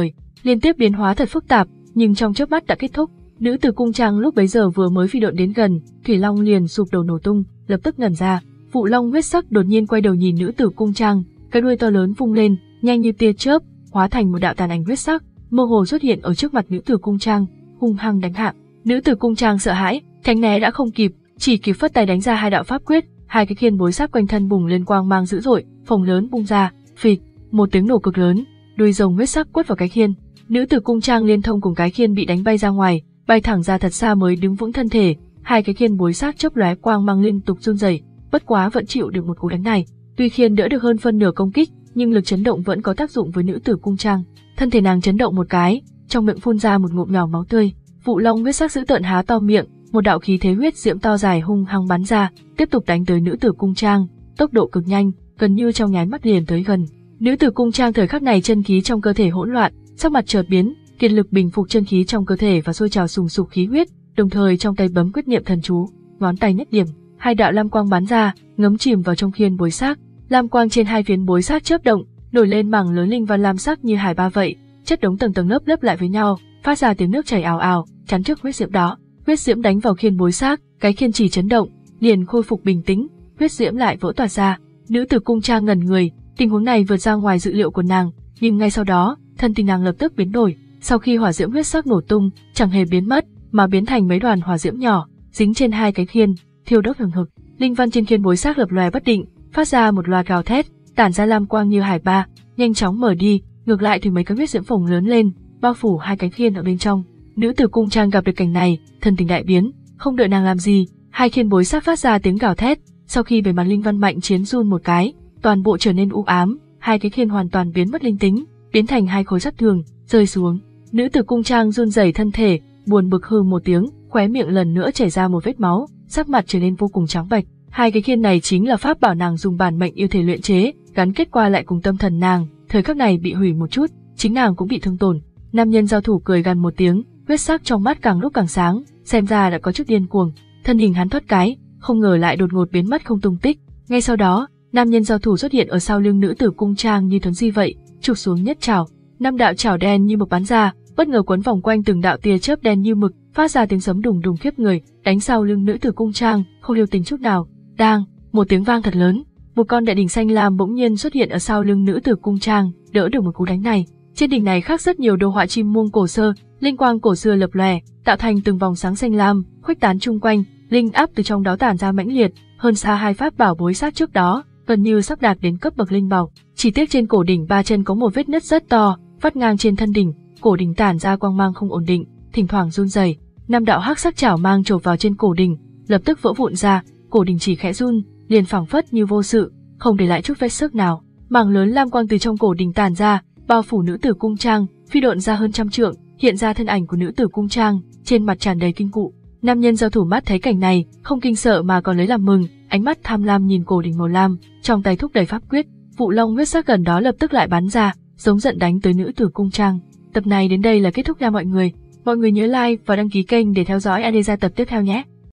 liên tiếp biến hóa thật phức tạp, nhưng trong chớp mắt đã kết thúc. Nữ tử cung trang lúc bấy giờ vừa mới phi độn đến gần, thủy long liền sụp đổ nổ tung, lập tức ngẩn ra. Vụ long huyết sắc đột nhiên quay đầu nhìn nữ tử cung trang, cái đuôi to lớn vung lên, nhanh như tia chớp, hóa thành một đạo tàn ảnh huyết sắc, mơ hồ xuất hiện ở trước mặt nữ tử cung trang, hung hăng đánh hạ. Nữ tử cung trang sợ hãi, tránh né đã không kịp, chỉ kịp phất tay đánh ra hai đạo pháp quyết, hai cái khiên bối sắc quanh thân bùng lên quang mang dữ dội, phồng lớn bung ra, phịch, một tiếng nổ cực lớn, đuôi rồng huyết sắc quất vào cái khiên. Nữ tử cung trang liên thông cùng cái khiên bị đánh bay ra ngoài, bay thẳng ra thật xa mới đứng vững thân thể, hai cái khiên bối sắc chớp lóe quang mang liên tục run rẩy, bất quá vẫn chịu được một cú đánh này. Tuy khiên đỡ được hơn phân nửa công kích, nhưng lực chấn động vẫn có tác dụng với nữ tử cung trang. Thân thể nàng chấn động một cái, trong miệng phun ra một ngụm nhỏ máu tươi. Vụ long huyết sắc dữ tợn há to miệng, một đạo khí thế huyết diễm to dài hung hăng bắn ra, tiếp tục đánh tới nữ tử cung trang, tốc độ cực nhanh, gần như trong nháy mắt liền tới gần. Nữ tử cung trang thời khắc này chân khí trong cơ thể hỗn loạn, sắc mặt chợt biến, kiệt lực bình phục chân khí trong cơ thể và sôi trào sùng sục khí huyết, đồng thời trong tay bấm quyết niệm thần chú, ngón tay nhất điểm, hai đạo lam quang bắn ra, ngấm chìm vào trong khiên bối xác. Lam quang trên hai phiến bối xác chớp động, nổi lên mảng lớn linh văn lam sắc như hải ba vậy, chất đống tầng tầng lớp lớp lại với nhau, phát ra tiếng nước chảy ào ào, chắn trước huyết diễm đó. Huyết diễm đánh vào khiên bối xác, cái khiên chỉ chấn động, liền khôi phục bình tĩnh, huyết diễm lại vỡ toạc ra. Nữ tử cung trang ngẩn người, tình huống này vượt ra ngoài dự liệu của nàng, nhưng ngay sau đó, thân tình nàng lập tức biến đổi. Sau khi hỏa diễm huyết sắc nổ tung, chẳng hề biến mất, mà biến thành mấy đoàn hỏa diễm nhỏ, dính trên hai cái khiên, thiêu đốt hừng hực. Linh văn trên khiên bối xác lập lòe bất định, phát ra một loạt gào thét, tản ra lam quang như hải ba, nhanh chóng mở đi, ngược lại thì mấy cái huyết diễm phồng lớn lên, bao phủ hai cái khiên ở bên trong. Nữ tử cung trang gặp được cảnh này, thân tình đại biến, không đợi nàng làm gì, hai khiên bối xác phát ra tiếng gào thét, sau khi bề mặt linh văn mạnh chiến run một cái, toàn bộ trở nên u ám, hai cái khiên hoàn toàn biến mất linh tính, biến thành hai khối sắt thường, rơi xuống. Nữ tử cung trang run rẩy thân thể, buồn bực hừ một tiếng, khóe miệng lần nữa chảy ra một vết máu, sắc mặt trở nên vô cùng trắng bệch. Hai cái khiên này chính là pháp bảo nàng dùng bản mệnh yêu thể luyện chế, gắn kết qua lại cùng tâm thần nàng, thời khắc này bị hủy một chút, chính nàng cũng bị thương tổn. Nam nhân giao thủ cười gằn một tiếng, huyết sắc trong mắt càng lúc càng sáng, xem ra đã có chút điên cuồng. Thân hình hắn thoát cái, không ngờ lại đột ngột biến mất không tung tích. Ngay sau đó, nam nhân giao thủ xuất hiện ở sau lưng nữ tử cung trang như thuấn di vậy, chụp xuống nhất chảo, năm đạo chảo đen như mực bắn ra, bất ngờ quấn vòng quanh từng đạo tia chớp đen như mực, phát ra tiếng sấm đùng đùng khiếp người, đánh sau lưng nữ tử cung trang, không lưu tình chút nào. Đang, một tiếng vang thật lớn, một con đại đỉnh xanh lam bỗng nhiên xuất hiện ở sau lưng nữ tử cung trang, đỡ được một cú đánh này. Trên đỉnh này khắc rất nhiều đồ họa chim muông cổ xưa, linh quang cổ xưa lập lòe, tạo thành từng vòng sáng xanh lam, khuếch tán chung quanh, linh áp từ trong đó tản ra mãnh liệt, hơn xa hai pháp bảo bối sát trước đó, gần như sắp đạt đến cấp bậc linh bảo. Chỉ tiếc trên cổ đỉnh ba chân có một vết nứt rất to, vắt ngang trên thân đỉnh, cổ đỉnh tản ra quang mang không ổn định, thỉnh thoảng run rẩy. Năm đạo hắc sắc chảo mang chộp vào trên cổ đỉnh, lập tức vỡ vụn ra, cổ đỉnh chỉ khẽ run, liền phảng phất như vô sự, không để lại chút vết xước nào. Mảng lớn lam quang từ trong cổ đỉnh tản ra, bao phủ nữ tử cung trang, phi độn ra hơn trăm trượng, hiện ra thân ảnh của nữ tử cung trang, trên mặt tràn đầy kinh cụ. Nam nhân giao thủ mắt thấy cảnh này, không kinh sợ mà còn lấy làm mừng, ánh mắt tham lam nhìn cổ đỉnh màu lam, trong tay thúc đẩy pháp quyết, vụ long huyết sắc gần đó lập tức lại bắn ra, giống giận đánh tới nữ tử cung trang. Tập này đến đây là kết thúc nha mọi người. Mọi người nhớ like và đăng ký kênh để theo dõi Adesa tập tiếp theo nhé.